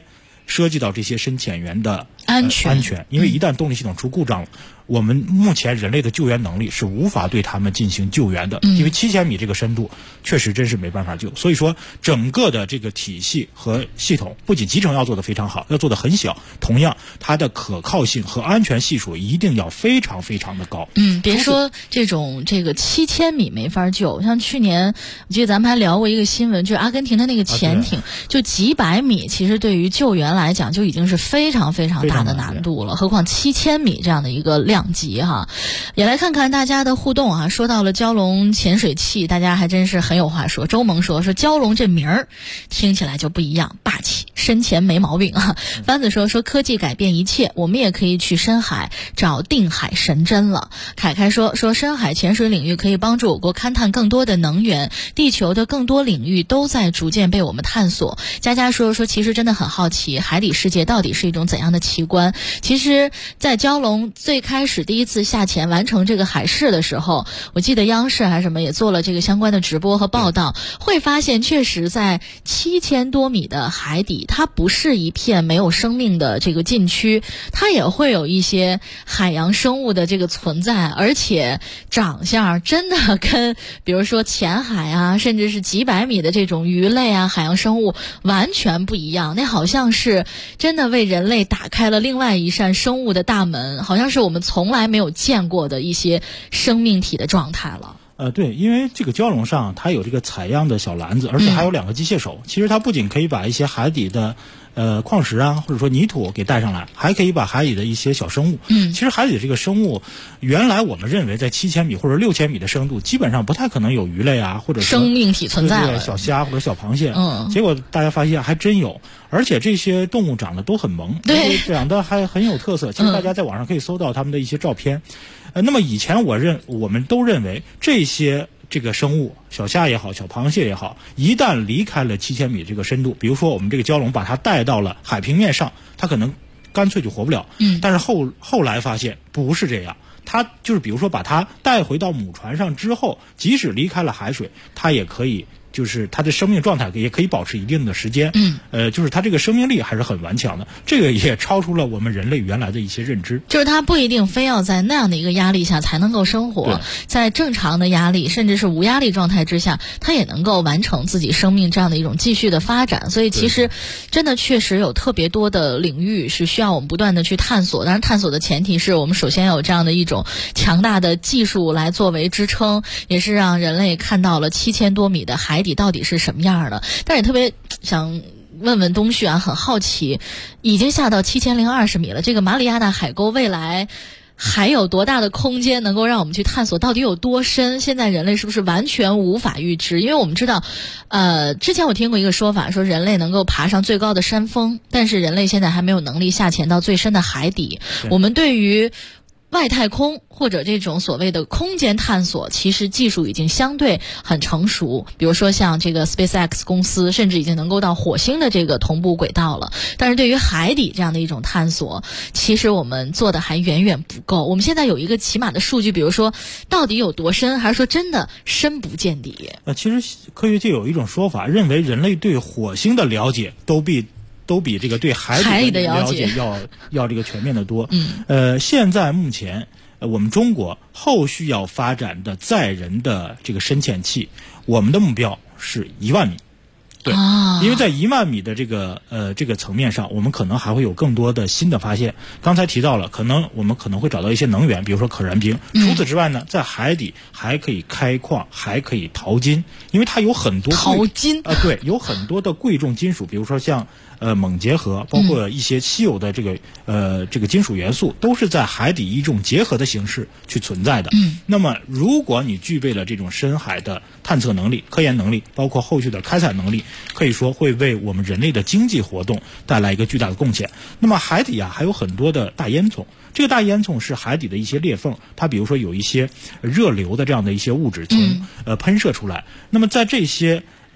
涉及到这些深潜员的安全， 因为一旦动力系统出故障了，我们目前人类的救援能力是无法对他们进行救援的，因为7000米这个深度确实真是没办法救。所以说整个的这个体系和系统不仅集成要做得非常好，要做得很小，同样它的可靠性和安全系数一定要非常非常的高。 别说这个7000米没法救，像去年我记得咱们还聊过一个新闻，就是阿根廷的那个潜艇，就几百米其实对于救援来讲就已经是非常非常大的难度了，何况7000米这样的一个量级哈。也来看看大家的互动啊，说到了蛟龙潜水器，大家还真是很有话说。周萌说蛟龙这名儿听起来就不一样，霸气，深潜没毛病啊。番子说科技改变一切，我们也可以去深海找定海神针了。凯凯说深海潜水领域可以帮助我国勘探更多的能源，地球的更多领域都在逐渐被我们探索。佳佳说其实真的很好奇海底世界到底是一种怎样的奇观。其实在蛟龙最开始第一次下潜完成这个海试的时候，我记得央视还是什么也做了这个相关的直播和报道，会发现确实在7000多米的海底，它不是一片没有生命的这个禁区，它也会有一些海洋生物的这个存在，而且长相真的跟比如说浅海啊，甚至是几百米的这种鱼类啊，海洋生物完全不一样。那好像是真的为人类打开了另外一扇生物的大门，好像是我们从来没有见过的一些生命体的状态了。 对，因为这个蛟龙上它有这个采样的小篮子，而且还有2个机械手。其实它不仅可以把一些海底的矿石啊，或者说泥土给带上来，还可以把海底的一些小生物。其实海底这个生物，原来我们认为在7000米或者6000米的深度，基本上不太可能有鱼类啊，或者生命体存在了， 小虾或者小螃蟹。结果大家发现还真有，而且这些动物长得都很萌， 对， 长得还很有特色。其实大家在网上可以搜到他们的一些照片。那么以前我们都认为这个生物，小虾也好，小螃蟹也好，一旦离开了7000米这个深度，比如说我们这个蛟龙把它带到了海平面上，它可能干脆就活不了。但是后来发现不是这样，它就是比如说把它带回到母船上之后，即使离开了海水，它也可以。就是它的生命状态也可以保持一定的时间，就是它这个生命力还是很顽强的，这个也超出了我们人类原来的一些认知。 就是它不一定非要在那样的一个压力下才能够生活，在正常的压力甚至是无压力状态之下，它也能够完成自己生命这样的一种继续的发展。所以其实真的确实有特别多的领域是需要我们不断的去探索，当然探索的前提是我们首先要有这样的一种强大的技术来作为支撑，也是让人类看到了7000多米的海底到底是什么样的。但也特别想问问东旭啊，很好奇，已经下到7020米了，这个马里亚纳海沟未来还有多大的空间能够让我们去探索到底有多深？现在人类是不是完全无法预知？因为我们知道之前我听过一个说法，说人类能够爬上最高的山峰，但是人类现在还没有能力下潜到最深的海底。我们对于外太空或者这种所谓的空间探索，其实技术已经相对很成熟，比如说像这个 SpaceX 公司甚至已经能够到火星的这个同步轨道了。但是对于海底这样的一种探索，其实我们做的还远远不够。我们现在有一个起码的数据，比如说到底有多深，还是说真的深不见底？ 其实科学界有一种说法，认为人类对火星的了解都比这个对海底的了解要这个全面的多。现在目前我们中国后续要发展的载人的这个深潜器，我们的目标是1万米。对，因为在1万米的这个层面上，我们可能还会有更多的新的发现。刚才提到了，我们可能会找到一些能源，比如说可燃冰。除此之外呢，在海底还可以开矿，还可以淘金，因为它有很多淘金对，有很多的贵重金属，比如说像锰结合，包括一些稀有的这个金属元素，都是在海底一种结合的形式去存在的。那么如果你具备了这种深海的探测能力、科研能力，包括后续的开采能力，可以说会为我们人类的经济活动带来一个巨大的贡献。那么海底还有很多的大烟囱，这个大烟囱是海底的一些裂缝，它比如说有一些热流的这样的一些物质从喷射出来。那么在这些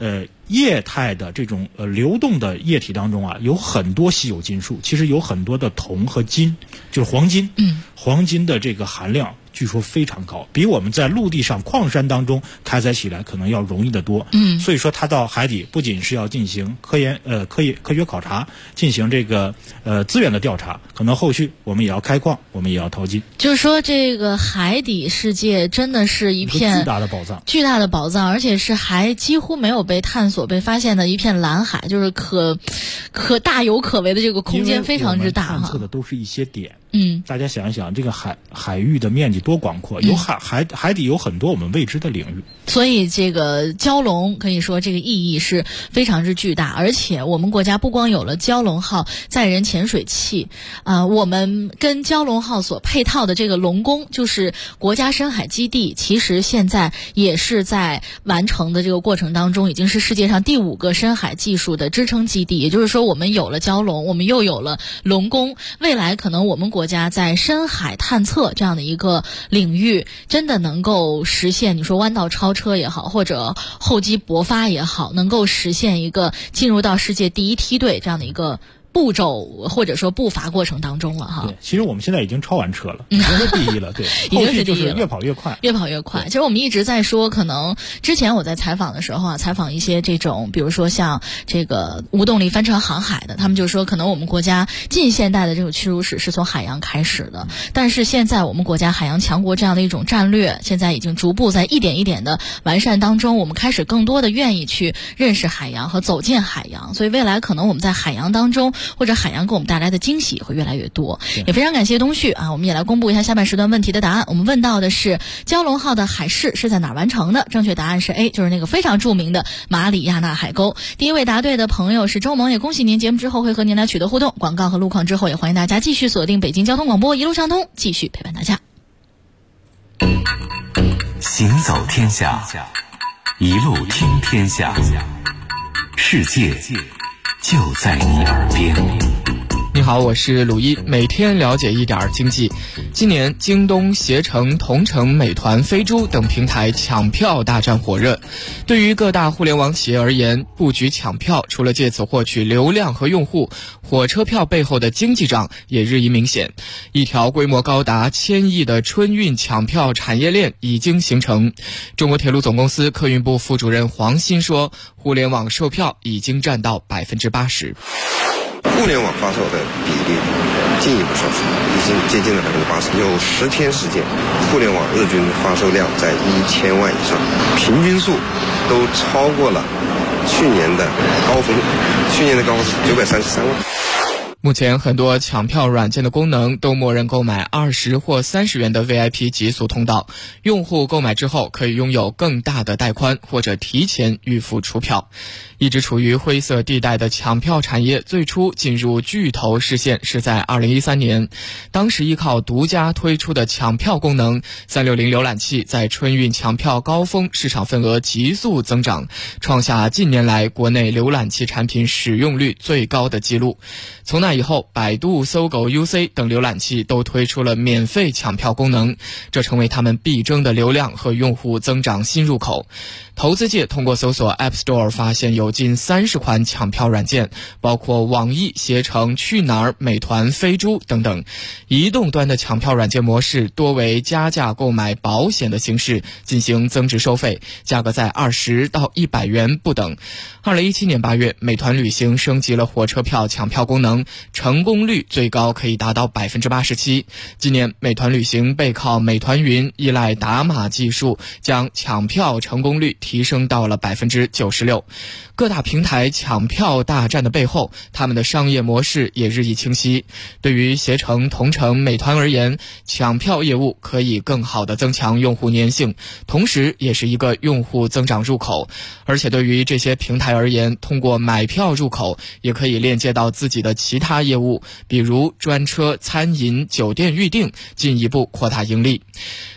液态的这种流动的液体当中啊，有很多稀有金属，其实有很多的铜和金，就是黄金。黄金的这个含量据说非常高，比我们在陆地上矿山当中开采起来可能要容易得多。所以说它到海底不仅是要进行科学考察，进行这个资源的调查，可能后续我们也要开矿，我们也要淘金。 就是说这个海底世界真的是一片巨大的宝藏， 而且是还几乎没有被探索被发现的一片蓝海，就是可大有可为的这个空间非常之大哈。 探测的都是一些点。大家想一想，这个海域的面积多广阔，有海底有很多我们未知的领域。 所以这个蛟龙可以说这个意义是非常之巨大，而且我们国家不光有了蛟龙号载人潜水器，我们跟蛟龙号所配套的这个龙宫，就是国家深海基地，其实现在也是在完成的这个过程当中，已经是世界上第5个深海技术的支撑基地。也就是说，我们有了蛟龙，我们又有了龙宫，未来可能我们国家在深海探测这样的一个领域，真的能够实现你说弯道超车也好，或者厚积薄发也好，能够实现一个进入到世界第一梯队这样的一个步骤或者说步伐过程当中了哈。 对，其实我们现在已经超完车了，已经是第一了。对， 已经是第一了， 后续就是越跑越快， 越跑越快。其实我们一直在说，可能之前我在采访的时候啊，采访一些这种，比如说像这个无动力帆船航海的，他们就说，可能我们国家近现代的这种屈辱史是从海洋开始的，但是现在我们国家海洋强国这样的一种战略，现在已经逐步在一点一点的完善当中，我们开始更多的愿意去认识海洋和走进海洋，所以未来可能我们在海洋当中，或者海洋给我们带来的惊喜会越来越多。也非常感谢东旭啊，我们也来公布一下下半时段问题的答案。我们问到的是蛟龙号的海试是在哪儿完成的？正确答案是 A， 就是那个非常著名的马里亚纳海沟。第一位答对的朋友是周萌，也恭喜您，节目之后会和您来取得互动。广告和路况之后，也欢迎大家继续锁定北京交通广播一路畅通，继续陪伴大家。 行走天下，一路听天下，世界就在你耳边。 你好，我是鲁一，每天了解一点经济。今年京东、携程、同城、美团、飞猪等平台抢票大战火热。对于各大互联网企业而言，布局抢票除了借此获取流量和用户，火车票背后的经济账也日益明显。一条规模高达1000亿的春运抢票产业链已经形成。中国铁路总公司客运部副主任黄鑫说，互联网售票已经占到80%。 互联网发售的比例进一步上升，已经接近了80%。有10天时间，互联网日均发售量在1000万以上，平均数都超过了去年的高峰。去年的高峰是933万。 目前很多抢票软件的功能都默认购买20或30元的 VIP 极速通道，用户购买之后可以拥有更大的带宽或者提前预付出票。一直处于灰色地带的抢票产业最初进入巨头视线是在2013年，当时依靠独家推出的抢票功能360浏览器在春运抢票高峰市场份额急速增长，创下近年来国内浏览器产品使用率最高的记录。从那以后，百度、搜狗、UC 等浏览器都推出了免费抢票功能，这成为他们必争的流量和用户增长新入口。投资界通过搜索 App Store 发现有近30款抢票软件，包括网易、携程、去哪儿、美团、飞猪等等。移动端的抢票软件模式多为加价购买保险的形式进行增值收费，价格在20到100元不等。2017年8月，美团旅行升级了火车票抢票功能，成功率最高可以达到87%。今年美团旅行背靠美团云，依赖打码技术，将抢票成功率提升到了96%。各大平台抢票大战的背后，他们的商业模式也日益清晰。对于携程、同城、美团而言，抢票业务可以更好地增强用户粘性，同时也是一个用户增长入口。而且对于这些平台而言，通过买票入口也可以链接到自己的其他业务，比如专车、餐饮、酒店预订，进一步扩大盈利。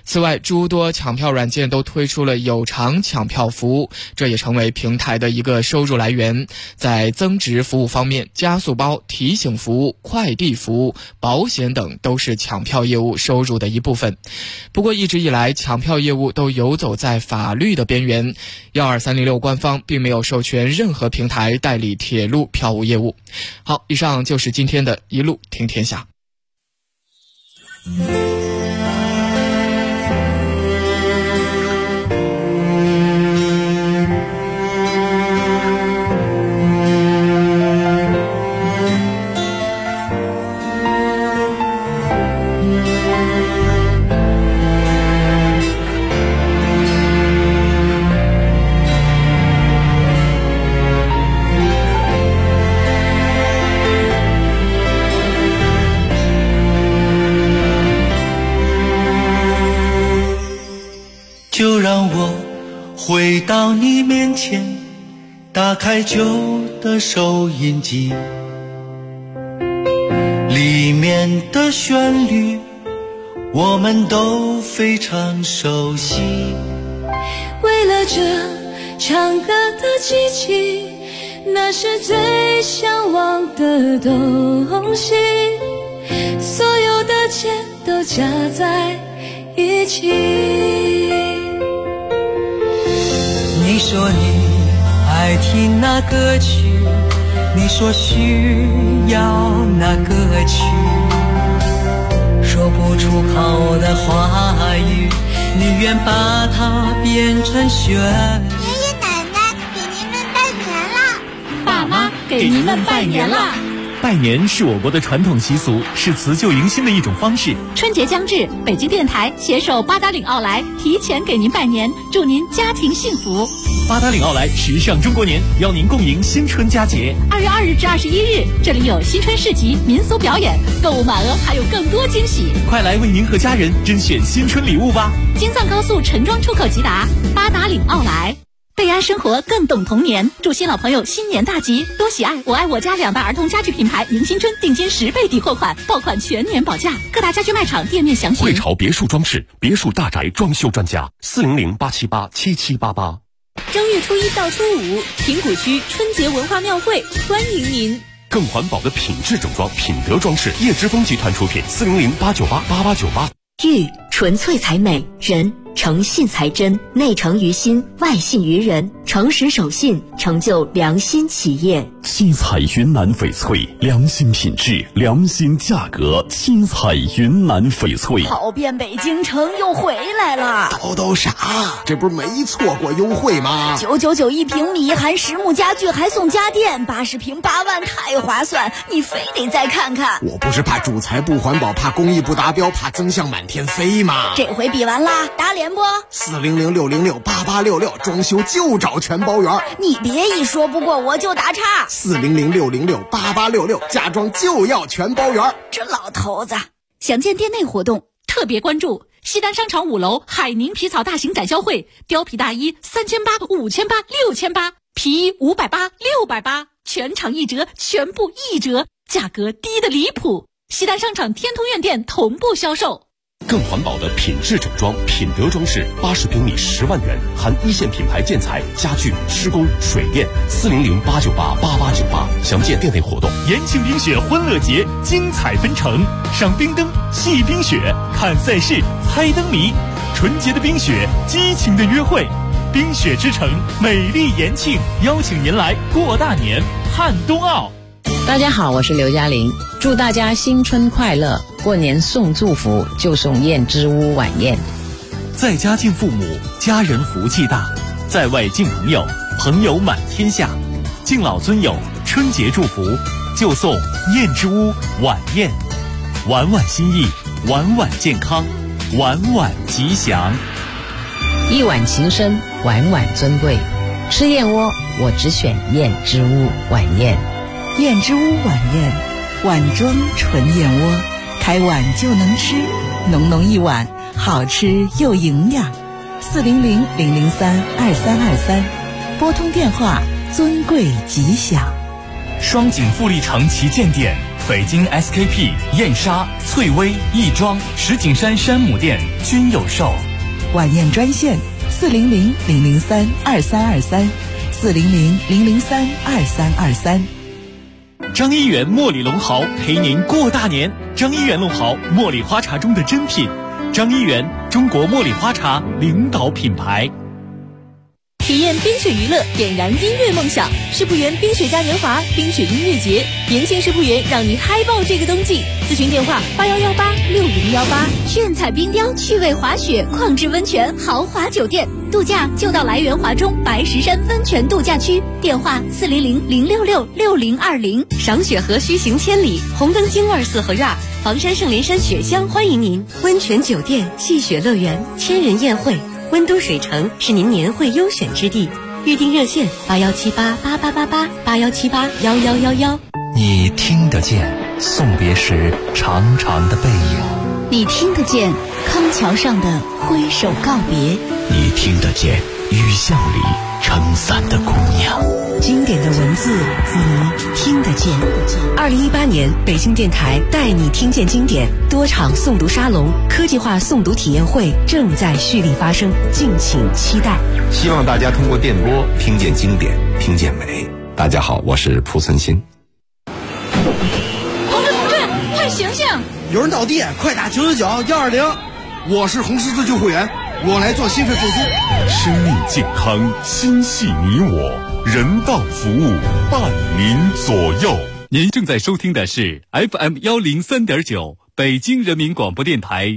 此外，诸多抢票软件都推出了有偿抢票服务，这也成为平台的一个收入来源。在增值服务方面，加速包、提醒服务、快递服务、保险等都是抢票业务收入的一部分。不过一直以来，抢票业务都游走在法律的边缘，12306官方并没有授权任何平台代理铁路票务业务。好，以上就是今天的一路听天下。 就让我回到你面前，打开旧的收音机，里面的旋律我们都非常熟悉。 为了这唱歌的机器，那是最向往的东西，所有的钱都加在一起。 你说你爱听那歌曲，你说需要那歌曲，说不出口的话语，你愿把它变成旋律。 爷爷奶奶给您们拜年啦！ 爸妈给您们拜年啦！ 拜年是我国的传统习俗，是辞旧迎新的一种方式。 春节将至，北京电台携手八达岭奥莱提前给您拜年，祝您家庭幸福。 八达岭奥莱时尚中国年，邀您共迎新春佳节。 2月2日至21日，这里有新春市集、民俗表演，购物满额还有更多惊喜。 快来为您和家人甄选新春礼物吧！ 京藏高速陈庄出口即达，八达岭奥莱。贝安生活更懂童年，祝新老朋友新年大吉，多喜爱我爱我家2大儿童家具品牌迎新春定金10倍抵货款，爆款全年保价。各大家居卖场店面详情。 汇潮别墅装饰，别墅大宅装修专家，400-878-7788。 正月初1到初5，平谷区春节文化庙会欢迎您。 更环保的品质整装，品德装饰，叶之峰集团出品，400-898-8898。 玉纯粹才美，人诚信才真，内诚于心，外信于人，诚实守信，成就良心企业。 七彩云南翡翠，良心品质，良心价格。七彩云南翡翠， 跑遍北京城又回来了。 都傻，这不是没错过优惠吗 ？999一平米，含实木家具还送家电，80平8万，太划算！你非得再看看。 我不是怕主材不环保，怕工艺不达标，怕增项满天飞吗？ 这回比完啦，打脸不 ？400-606-8866，装修就找全包圆。 你别一说不过我就打岔。 400-606-8866，家装就要全包圆。 这老头子， 详见店内活动，特别关注西单商场5楼海宁皮草大型展销会，貂皮大衣3800、5800、6800，皮衣580、680，全场1折，全部1折，价格低得离谱。西单商场天通苑店同步销售。 更环保的品质整装，品德装饰，80平米10万元，含一线品牌建材、家具、施工、水电，400-898-8898，详见店内活动。 延庆冰雪欢乐节精彩纷呈，赏冰灯、戏冰雪，看赛事、猜灯谜，纯洁的冰雪，激情的约会。冰雪之城，美丽延庆，邀请您来过大年，看冬奥。 大家好，我是刘嘉玲，祝大家新春快乐！过年送祝福就送燕之屋晚宴。 在家敬父母，家人福气大；在外敬朋友，朋友满天下。敬老尊友，春节祝福就送燕之屋晚宴，晚晚心意，晚晚健康，晚晚吉祥。 一碗情深，晚晚尊贵。吃燕窝，我只选燕之屋晚宴。 燕之屋晚宴，碗装纯燕窝，开碗就能吃，浓浓一碗，好吃又营养。400-003-2323，拨通电话，尊贵吉祥。 双井富力城旗舰店， 北京 SKP、燕莎、翠微、亦庄、石景山山姆店均有售。 晚宴专线400-003-2323，400-003-2323。 张一元茉莉龙豪陪您过大年。张一元龙豪，茉莉花茶中的珍品。张一元，中国茉莉花茶领导品牌。 体验冰雪娱乐，点燃音乐梦想。世博园冰雪嘉年华、冰雪音乐节，迎新世博园，让你嗨爆这个冬季。咨询电话81186018。 炫彩冰雕、趣味滑雪、矿质温泉、豪华酒店，度假就到来源华中白石山温泉度假区。电话400-066-6020。 赏雪河须行千里，红灯京味四合院。房山圣莲山雪乡欢迎您，温泉酒店、戏雪乐园、千人宴会，温都水城是您年会优选之地。预订热线81788888，81781111。 你听得见送别时长长的背影， 你听得见康桥上的挥手告别， 你听得见雨巷里撑伞的姑娘。 经典的文字你听得见。 2018年北京电台带你听见经典多场诵读沙龙、科技化诵读体验会正在蓄力发生，敬请期待。 希望大家通过电波听见经典，听见美。大家好，我是蒲存昕。 同志，快醒醒！ 有人倒地，快打999-120。我是红十字救护员，我来做心肺复苏。 生命健康，心系你我，人道服务伴您左右。 您正在收听的是 FM103.9北京人民广播电台